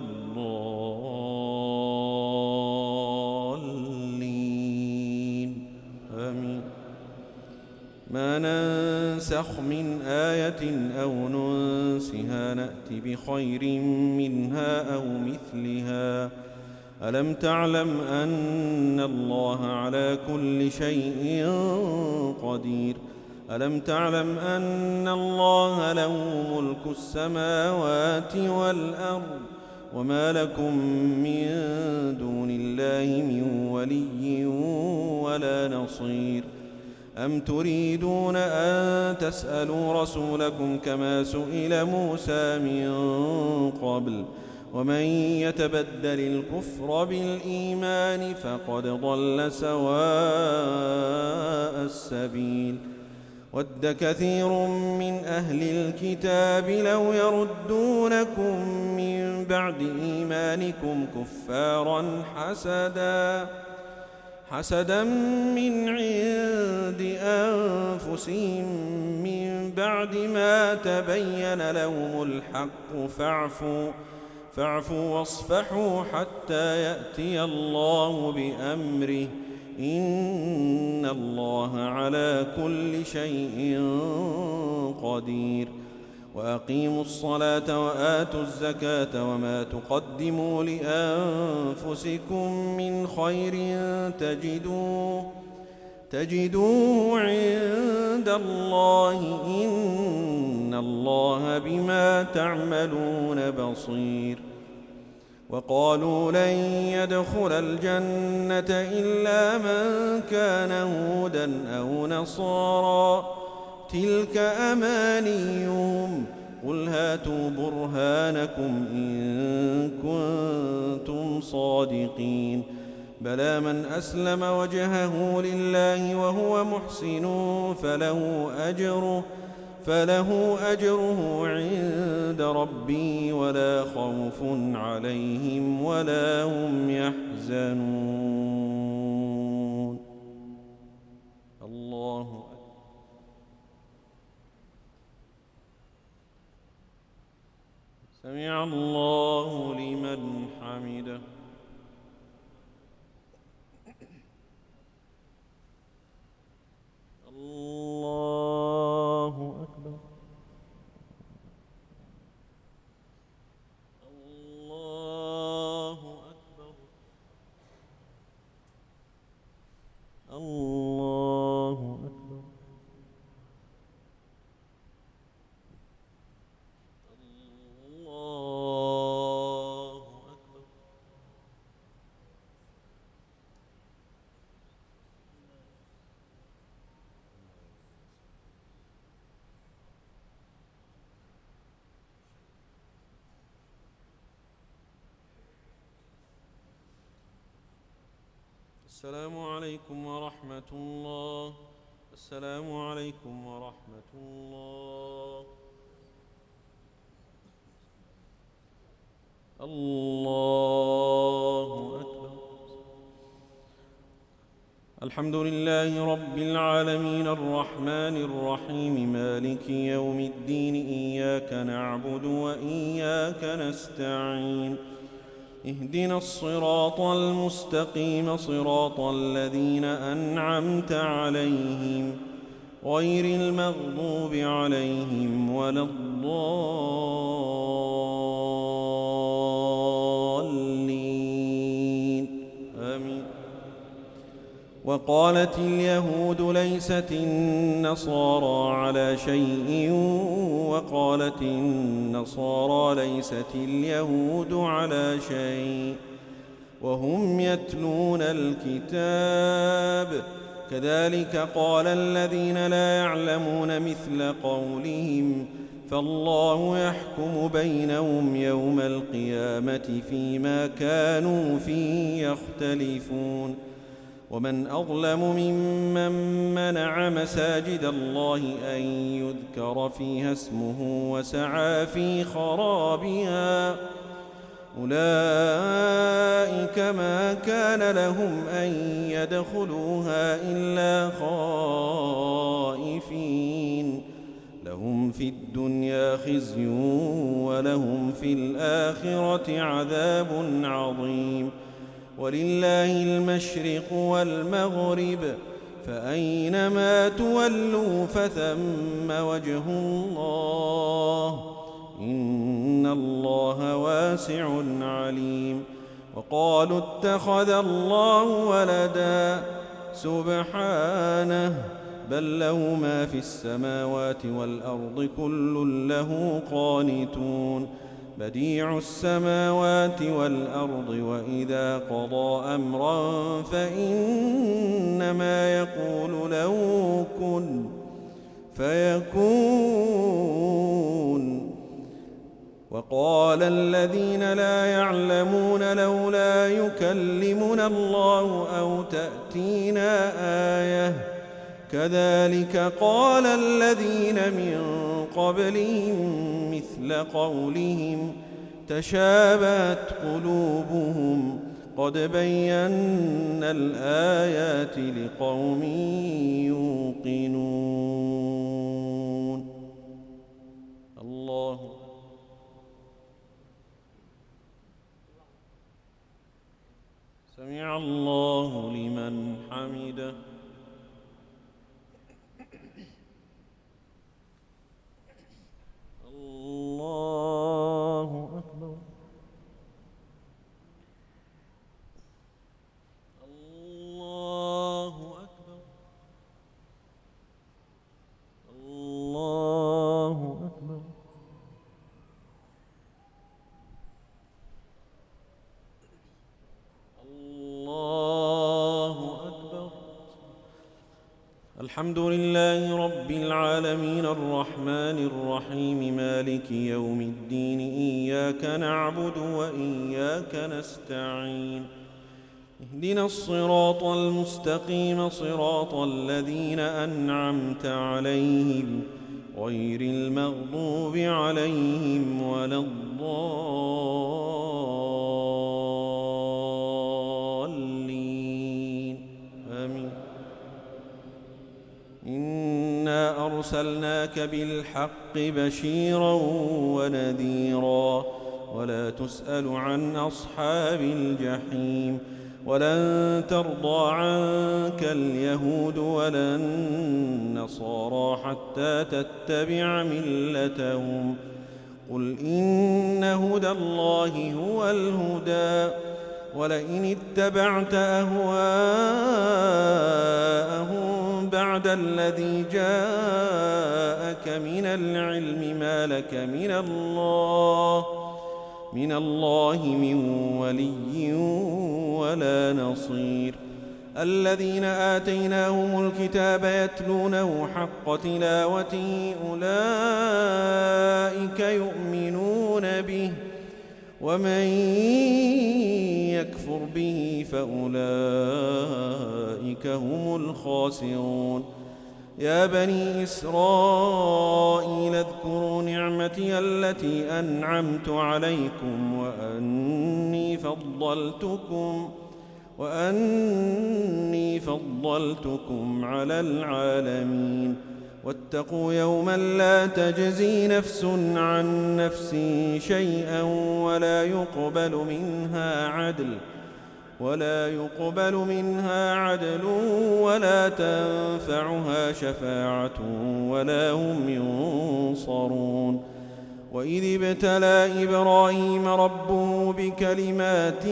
الضالين آمين. ما ننسخ من آية أو ننسها نأت بخير منها أو مثلها ألم تعلم أن الله على كل شيء قدير ألم تعلم أن الله له ملك السماوات والأرض وما لكم من دون الله من ولي ولا نصير أم تريدون أن تسألوا رسولكم كما سئل موسى من قبل ومن يتبدل الكفر بالإيمان فقد ضل سواء السبيل ود كثير من أهل الكتاب لو يردونكم من بعد إيمانكم كفارا حسدا حسدا من عند أنفسهم من بعد ما تبين لهم الحق فاعفوا فاعفوا واصفحوا حتى يأتي الله بأمره إن الله على كل شيء قدير وأقيموا الصلاة وآتوا الزكاة وما تقدموا لأنفسكم من خير تجدوه تجدوه عند الله إن الله بما تعملون بصير وقالوا لن يدخل الجنة إلا من كان هودا أو نصارى تلك أمانيهم قل هاتوا برهانكم إن كنتم صادقين بلى من أسلم وجهه لله وهو محسن فله أجره فله أجره عند ربي ولا خوف عليهم ولا هم يحزنون الله أكبر سمع الله لمن حمده الله أكبر الله أكبر الله أكبر الله أكبر السلام عليكم ورحمة الله السلام عليكم ورحمة الله الله أكبر الحمد لله رب العالمين الرحمن الرحيم مالك يوم الدين إياك نعبد وإياك نستعين اهدنا الصراط المستقيم صراط الذين أنعمت عليهم غير المغضوب عليهم ولا الضالين آمين وقالت اليهود ليست النصارى على شيء وقالت النصارى ليست اليهود على شيء وهم يتلون الكتاب كذلك قال الذين لا يعلمون مثل قولهم فالله يحكم بينهم يوم القيامة فيما كانوا فيه يختلفون ومن أظلم ممن منع مساجد الله أن يذكر فيها اسمه وسعى في خرابها أولئك ما كان لهم أن يدخلوها إلا خائفين لهم في الدنيا خزي ولهم في الآخرة عذاب عظيم ولله المشرق والمغرب فأينما تولوا فثم وجه الله إن الله واسع عليم وقالوا اتخذ الله ولدا سبحانه بل له ما في السماوات والأرض كل له قانتون بديع السماوات والأرض وإذا قضى أمرا فإنما يقول له كن فيكون وقال الذين لا يعلمون لولا يكلمنا الله أو تأتينا آية كذلك قال الذين من قبلهم مثل قولهم تشابهت قلوبهم قد بينا الآيات لقوم يوقنون. الله سمع الله لمن حمده. الله أكبر. الله أكبر. الله أكبر. الله أكبر. الحمد لله رب العالمين الرحمن الرحيم مالك يوم الدين إياك نعبد وإياك نستعين اهدنا الصراط المستقيم صراط الذين أنعمت عليهم غير المغضوب عليهم ولا الضالين آمين. إنا أرسلناك بالحق بشيرا ونذيرا ولا تسأل عن أصحاب الجحيم ولن ترضى عنك اليهود ولا النصارى حتى تتبع ملتهم قل إن هدى الله هو الهدى ولئن اتبعت أهواءهم بعد الذي جاءك من العلم ما لك من الله من الله من ولي ولا نصير. الذين آتيناهم الكتاب يتلونه حق تلاوته أولئك يؤمنون به ومن يكفر به فأولئك هم الخاسرون. يا بني إسرائيل اذكروا نعمتي التي أنعمت عليكم وأني فضلتكم وأني فضلتكم على العالمين واتقوا يوما لا تجزي نفس عن نفس شيئا ولا يقبل منها عدل ولا يقبل منها عدل ولا تنفعها شفاعة ولا هم ينصرون. وإذ ابتلى إبراهيم ربه بكلمات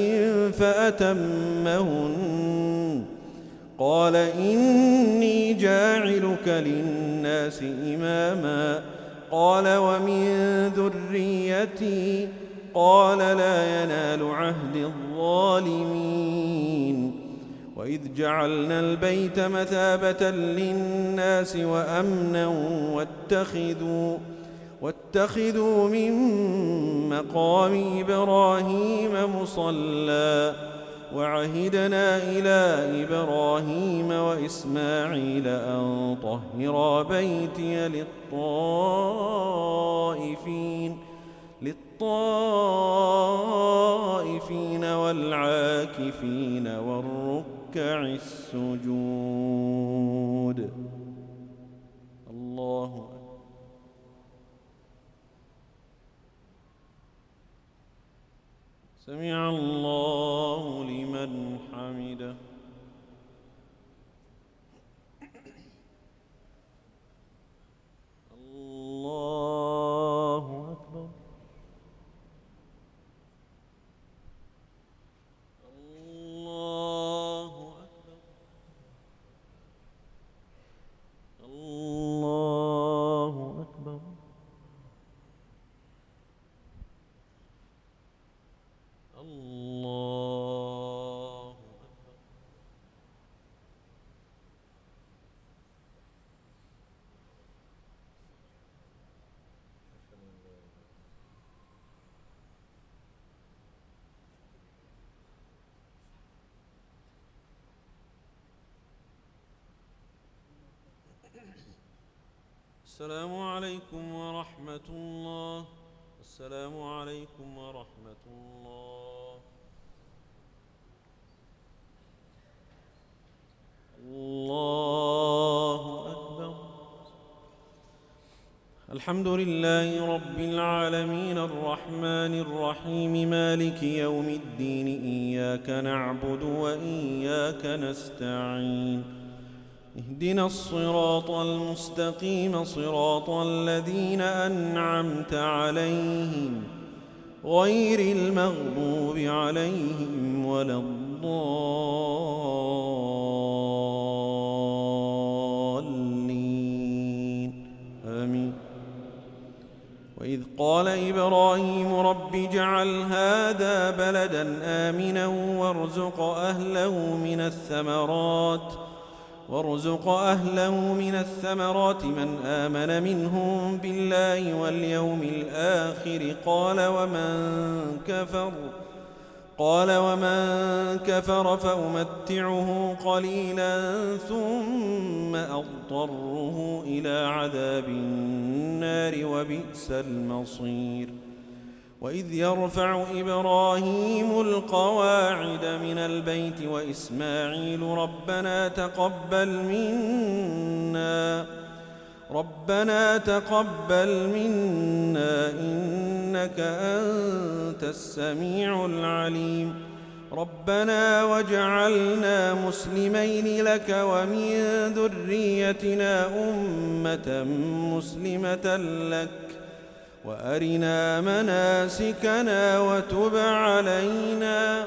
فأتمهن قال إني جاعلك للناس إماما قال ومن ذريتي قال لا ينال عهد الظالمين. وإذ جعلنا البيت مثابة للناس وأمنا واتخذوا واتخذوا من مقام إبراهيم مصلى وعهدنا إلى إبراهيم وإسماعيل أن طهرا بيتي للطائفين للطائفين والعاكفين والركع السجود. الله سمع الله لمن حمده. الله أكبر. الله أكبر. الله السلام عليكم ورحمة الله. السلام عليكم ورحمة الله. الله أكبر. الحمد لله رب العالمين الرحمن الرحيم مالك يوم الدين إياك نعبد وإياك نستعين اهدنا الصراط المستقيم صراط الذين أنعمت عليهم غير المغضوب عليهم ولا الضالين آمين. وإذ قال إبراهيم رب اجعل هذا بلدا آمنا وارزق أهله من الثمرات وارزق أهله من الثمرات من آمن منهم بالله واليوم الآخر قال ومن كفر قال ومن كفر فأمتعه قليلا ثم أضطره إلى عذاب النار وبئس المصير. وإذ يرفع إبراهيم القواعد من البيت وإسماعيل ربنا تقبل منا ربنا تقبل منا إنك أنت السميع العليم ربنا واجعلنا مسلمين لك ومن ذريتنا أمة مسلمة لك وأرنا مناسكنا وتب علينا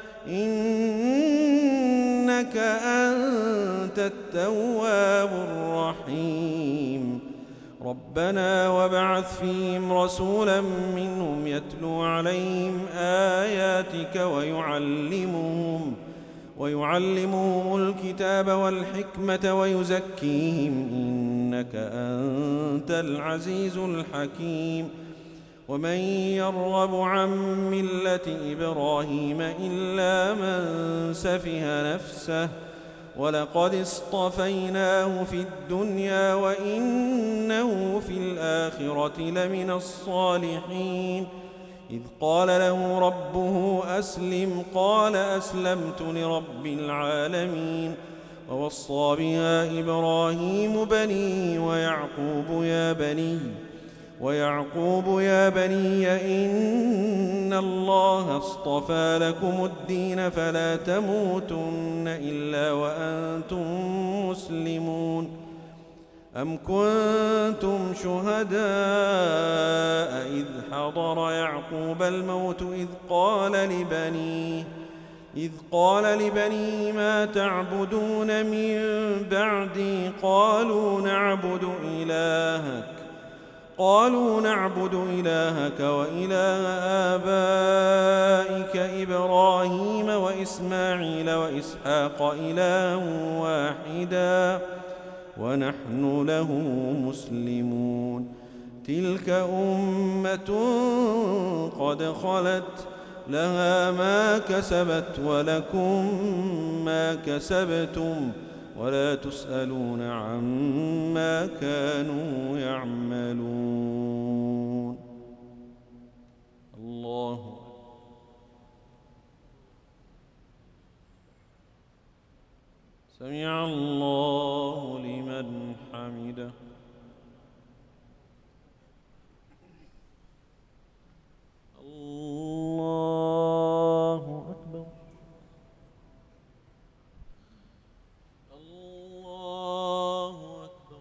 إنك أنت التواب الرحيم. ربنا وابعث فيهم رسولا منهم يتلو عليهم آياتك ويعلمهم ويعلمهم الكتاب والحكمة ويزكيهم إنك أنت العزيز الحكيم. ومن يرغب عن ملة إبراهيم إلا من سفه نفسه ولقد اصطفيناه في الدنيا وإنه في الآخرة لمن الصالحين. إذ قال له ربه أسلم قال أسلمت لرب العالمين. ووصى بها إبراهيم بنيه ويعقوب يا بني ويعقوب يا بني إن الله اصطفى لكم الدين فلا تموتن إلا وأنتم مسلمون. أم كنتم شهداء إذ حضر يعقوب الموت إذ قال لبنيه إذ قال لبنيه ما تعبدون من بعدي قالوا نعبد إلهك قالوا نعبد إلهك وإله آبائك إبراهيم وإسماعيل وإسحاق إلها واحدا ونحن له مسلمون. تلك أمة قد خلت لها ما كسبت ولكم ما كسبتم ولا تسألون عما كانوا يعملون. الله سمع الله لمن حمده. الله أكبر. الله أكبر.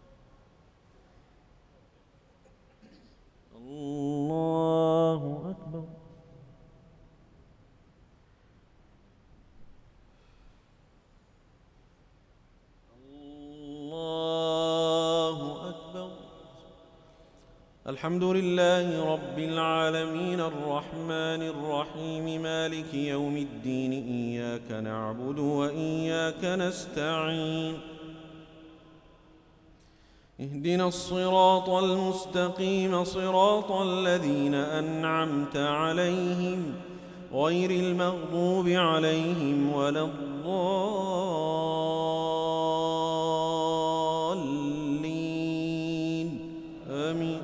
الله أكبر. الله الحمد لله رب العالمين الرحمن الرحيم مالك يوم الدين إياك نعبد وإياك نستعين اهدنا الصراط المستقيم صراط الذين أنعمت عليهم غير المغضوب عليهم ولا الضالين آمين.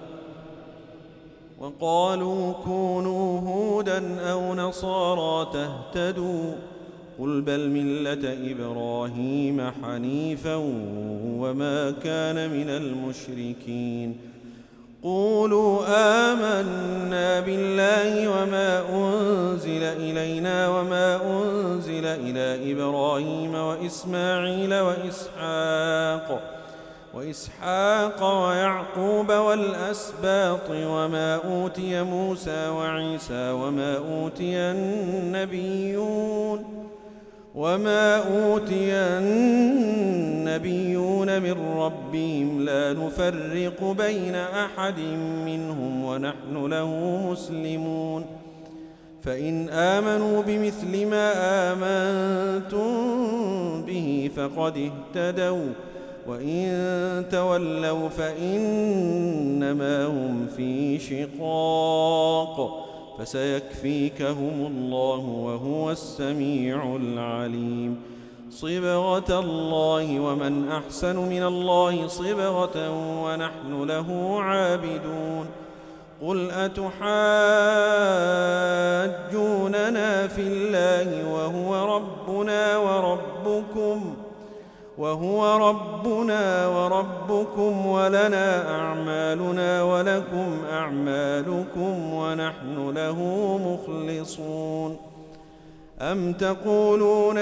وقالوا كونوا هودا أو نصارى تهتدوا قل بل ملة إبراهيم حنيفا وما كان من المشركين قولوا آمنا بالله وما أنزل إلينا وما أنزل إلى إبراهيم وإسماعيل وإسحاق وإسحاق ويعقوب والأسباط وما أوتي موسى وعيسى وما أوتي النبيون وما أوتي النبيون من ربهم لا نفرق بين أحد منهم ونحن له مسلمون فإن آمنوا بمثل ما آمنتم به فقد اهتدوا وإن تولوا فإنما هم في شقاق فسيكفيكهم الله وهو السميع العليم صبغة الله ومن أحسن من الله صبغة ونحن له عابدون قل أتحاجوننا في الله وهو ربنا وربكم وهو ربنا وربكم ولنا أعمالنا ولكم أعمالكم ونحن له مخلصون أم تقولون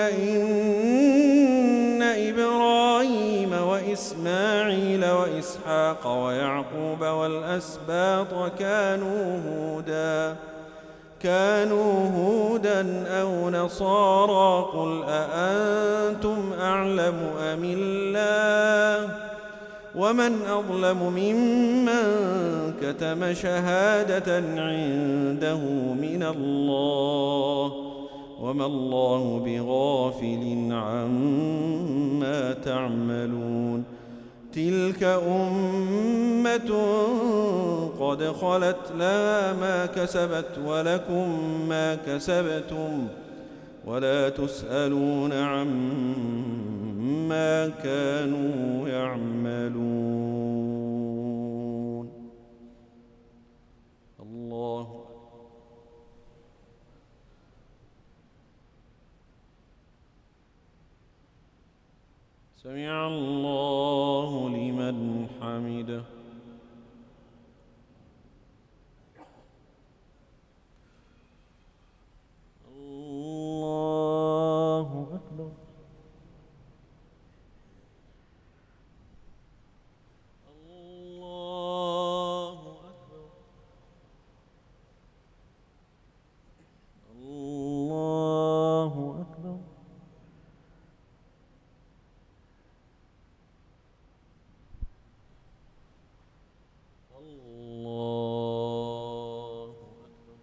إن إبراهيم وإسماعيل وإسحاق ويعقوب والأسباط كانوا هودا كانوا هودا أو نصارى قل أأنتم أعلم أم الله ومن أظلم ممن كتم شهادة عنده من الله وما الله بغافل عما تعملون تلك أمة قد خلت لها ما كسبت ولكم ما كسبتم ولا تسألون عما كانوا يعملون. الله سمع الله لمن حمده. الله أكبر. الله أكبر. الله أكبر. الله أكبر.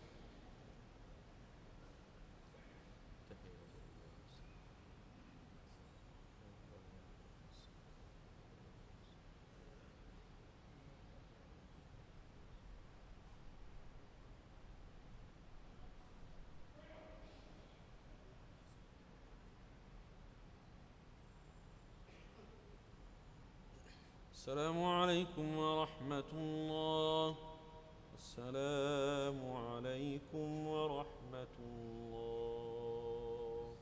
السلام عليكم ورحمة الله. السلام عليكم ورحمة الله.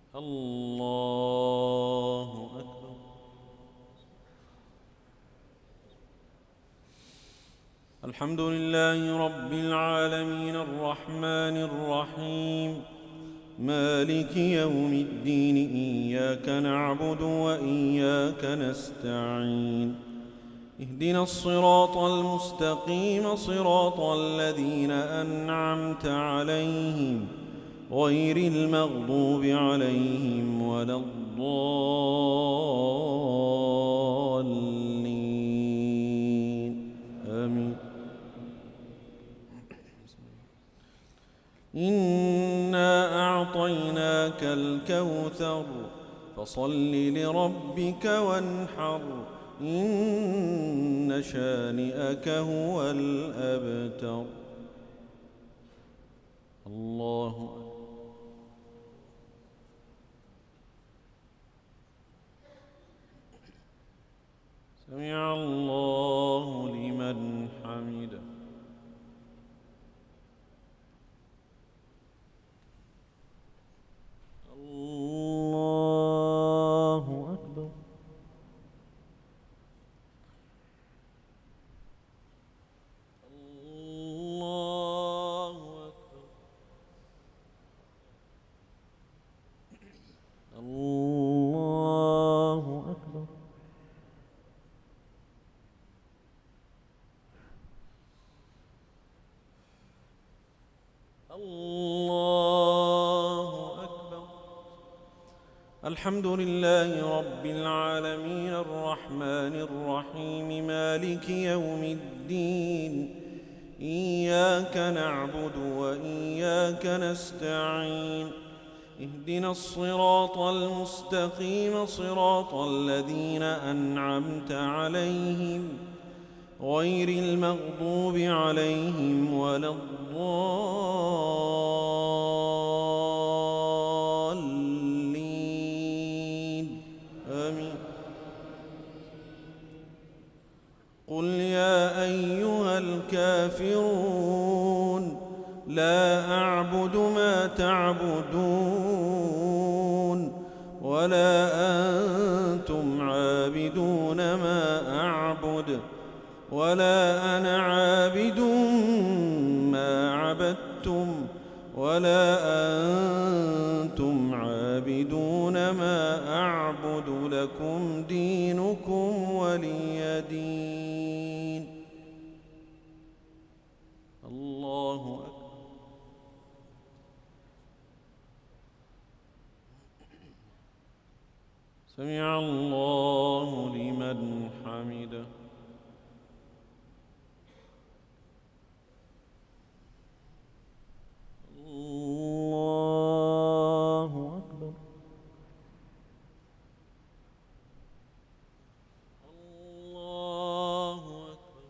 الله أكبر. الحمد لله رب العالمين الرحمن الرحيم مالك يوم الدين إياك نعبد وإياك نستعين اهدنا الصراط المستقيم صراط الذين أنعمت عليهم غير المغضوب عليهم ولا الضالين آمين. إنا أعطيناك الكوثر فصل لربك وانحر إن شانئك هو الأبتر. الله أكبر. سمع الله لمن حمده. الله أكبر. الله أكبر. الله أكبر. الله أكبر. الحمد لله رب العالمين الرحمن الرحيم مالك يوم الدين إياك نعبد وإياك نستعين اهدنا الصراط المستقيم صراط الذين أنعمت عليهم غير المغضوب عليهم ولا الضالين آمين. قل يا أيها الكافرون لا أعبد ما تعبدون ولا أنتم عابدون ما أعبد ولا أنا عابد ما عبدتم ولا أنتم عابدون ما أعبد لكم دينكم ولي دين. الله أكبر. سمع الله لمن حمده. الله أكبر. الله أكبر.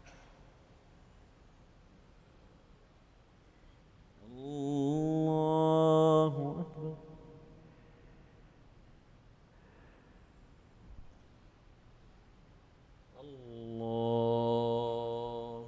الله أكبر. الله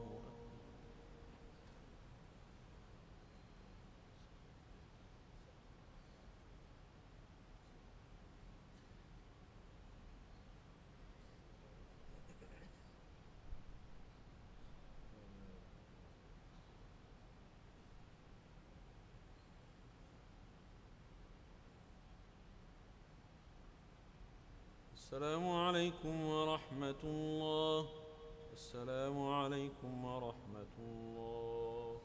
السلام عليكم ورحمة الله. السلام عليكم ورحمة الله.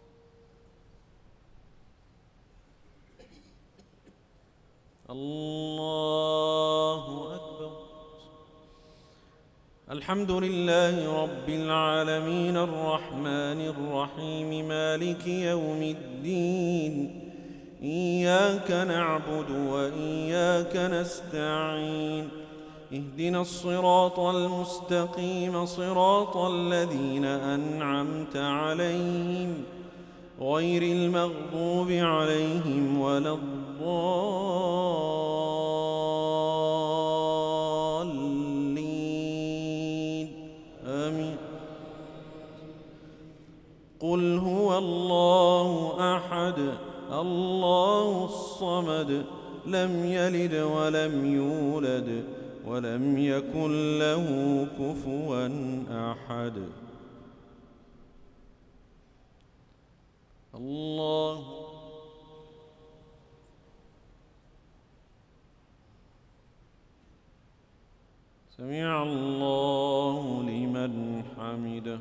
الله أكبر. الحمد لله رب العالمين الرحمن الرحيم مالك يوم الدين إياك نعبد وإياك نستعين اهدنا الصراط المستقيم صراط الذين أنعمت عليهم غير المغضوب عليهم ولا الضالين آمين. قل هو الله أحد الله الصمد لم يلد ولم يولد ولم يكن له كفوا أحد. الله سمع الله لمن حمده.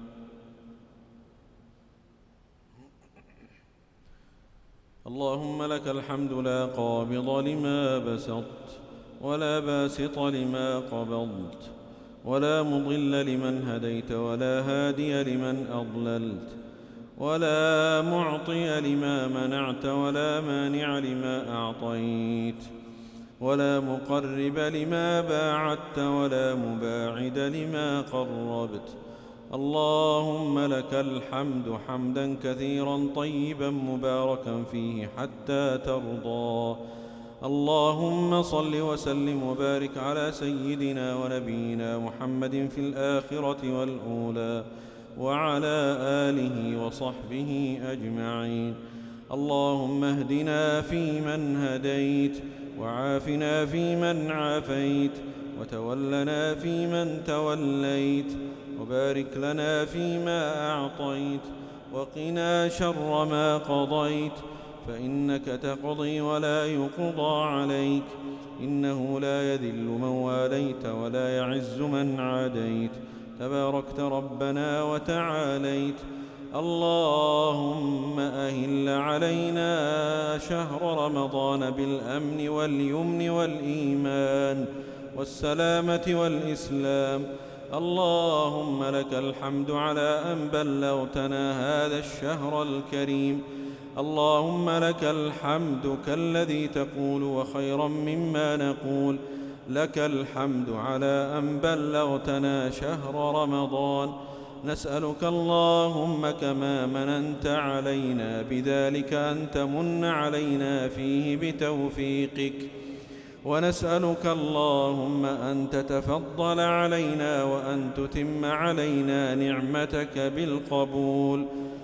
اللهم لك الحمد لا قابض لما بسطت ولا باسط لما قبضت ولا مضل لمن هديت ولا هادي لمن أضللت ولا معطي لما منعت ولا مانع لما أعطيت ولا مقرب لما باعدت ولا مباعد لما قربت. اللهم لك الحمد حمدا كثيرا طيبا مباركا فيه حتى ترضى. اللهم صل وسلم وبارك على سيدنا ونبينا محمد في الآخرة والأولى وعلى آله وصحبه أجمعين. اللهم اهدنا فيمن هديت وعافنا فيمن عافيت وتولنا فيمن توليت وبارك لنا فيما أعطيت وقنا شر ما قضيت فإنك تقضي ولا يقضى عليك إنه لا يذل من واليت ولا يعز من عاديت تباركت ربنا وتعاليت. اللهم أهل علينا شهر رمضان بالأمن واليمن والإيمان والسلامة والإسلام. اللهم لك الحمد على أن بلغتنا هذا الشهر الكريم. اللهم لك الحمد كالذي تقول وخيرا مما نقول. لك الحمد على أن بلغتنا شهر رمضان. نسألك اللهم كما مننت علينا بذلك أن تمن علينا فيه بتوفيقك، ونسألك اللهم أن تتفضل علينا وأن تتم علينا نعمتك بالقبول.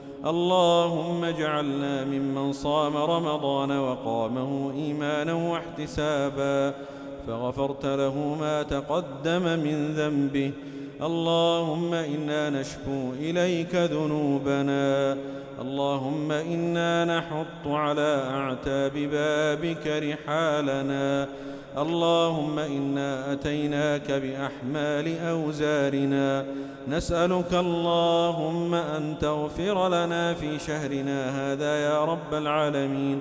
اللهم اجعلنا ممن صام رمضان وقامه إيمانا واحتسابا فغفرت له ما تقدم من ذنبه. اللهم إنا نشكو إليك ذنوبنا. اللهم إنا نحط على أعتاب بابك رحالنا. اللهم إنا أتيناك بأحمال أوزارنا. نسألك اللهم أن تغفر لنا في شهرنا هذا يا رب العالمين.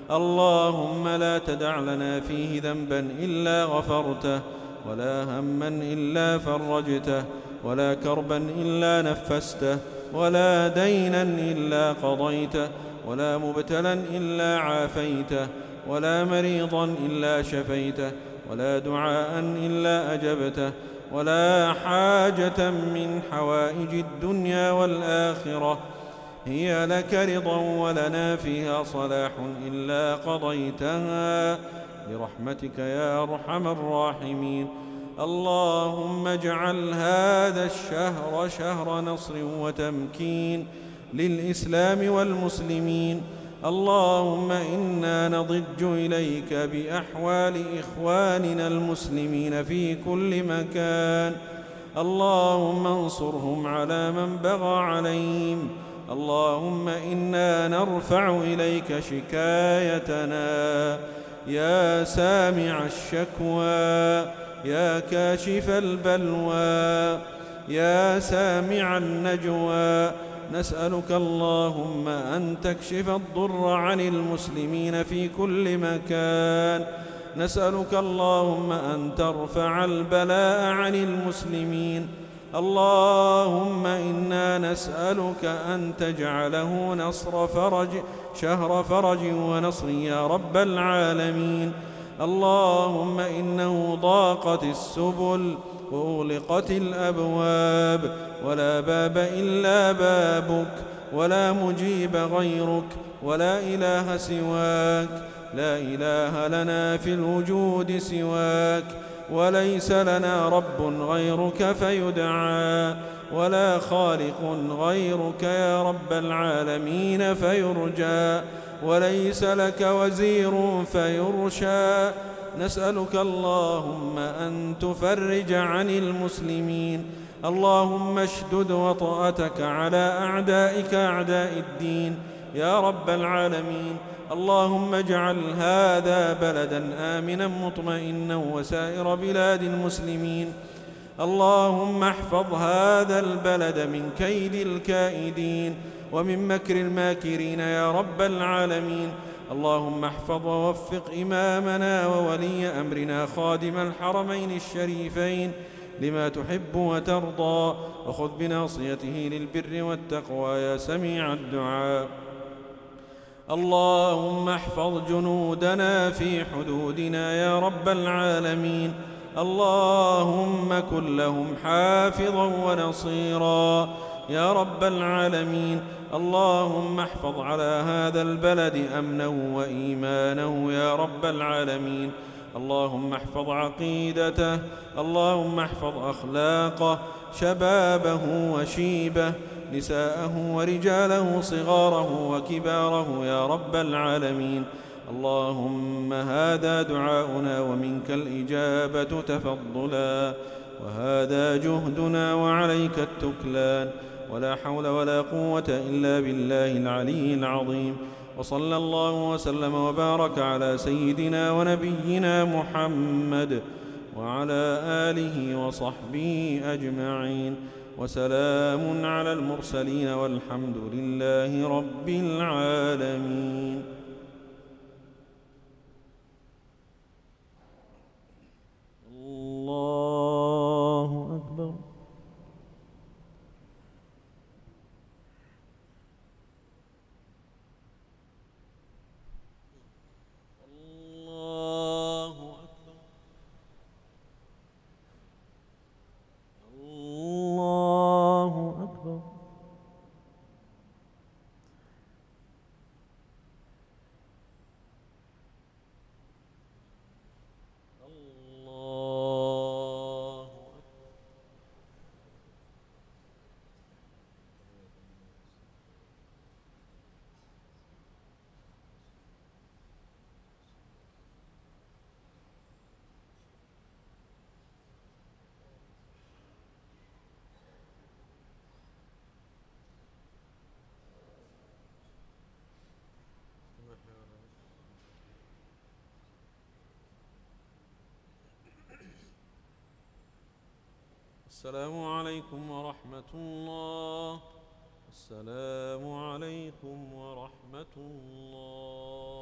اللهم لا تدع لنا فيه ذنبا إلا غفرته، ولا هما إلا فرجته، ولا كربا إلا نفسته، ولا دينا إلا قضيته، ولا مبتلا إلا عافيته، ولا مريضا إلا شفيته، ولا دعاء إلا أجبته، ولا حاجة من حوائج الدنيا والآخرة هي لك رضا ولنا فيها صلاح إلا قضيتها برحمتك يا أرحم الراحمين. اللهم اجعل هذا الشهر شهر نصر وتمكين للإسلام والمسلمين. اللهم إنا نضج إليك بأحوال إخواننا المسلمين في كل مكان. اللهم انصرهم على من بغى عليهم. اللهم إنا نرفع إليك شكايتنا يا سامع الشكوى، يا كاشف البلوى، يا سامع النجوى. نسألك اللهم أن تكشف الضر عن المسلمين في كل مكان. نسألك اللهم أن ترفع البلاء عن المسلمين. اللهم إنا نسألك أن تجعله نصر فرج شهر فرج ونصر يا رب العالمين. اللهم إنه ضاقت السبل وأغلقت الأبواب ولا باب إلا بابك، ولا مجيب غيرك، ولا إله سواك. لا إله لنا في الوجود سواك، وليس لنا رب غيرك فيدعى، ولا خالق غيرك يا رب العالمين فيرجى. وليس لك وزير فيرشى. نسألك اللهم أن تفرج عن المسلمين، اللهم اشدد وطأتك على أعدائك أعداء الدين يا رب العالمين. اللهم اجعل هذا بلدا آمنا مطمئنا وسائر بلاد المسلمين. اللهم احفظ هذا البلد من كيد الكائدين ومن مكر الماكرين يا رب العالمين. اللهم احفظ ووفق إمامنا وولي أمرنا خادم الحرمين الشريفين لما تحب وترضى، وخذ بناصيته للبر والتقوى يا سميع الدعاء. اللهم احفظ جنودنا في حدودنا يا رب العالمين. اللهم كن لهم حافظا ونصيرا يا رب العالمين. اللهم احفظ على هذا البلد أمنا وإيمانه يا رب العالمين. اللهم احفظ عقيدته، اللهم احفظ أخلاقه، شبابه وشيبه، نساءه ورجاله، صغاره وكباره يا رب العالمين. اللهم هذا دعاؤنا ومنك الإجابة تفضلا، وهذا جهدنا وعليك التكلان، ولا حول ولا قوة إلا بالله العلي العظيم. وصلى الله وسلم وبارك على سيدنا ونبينا محمد وعلى آله وصحبه أجمعين، وسلام على المرسلين والحمد لله رب العالمين. الله أكبر. الله أكبر. الله أكبر. السلام عليكم ورحمة الله. السلام عليكم ورحمة الله.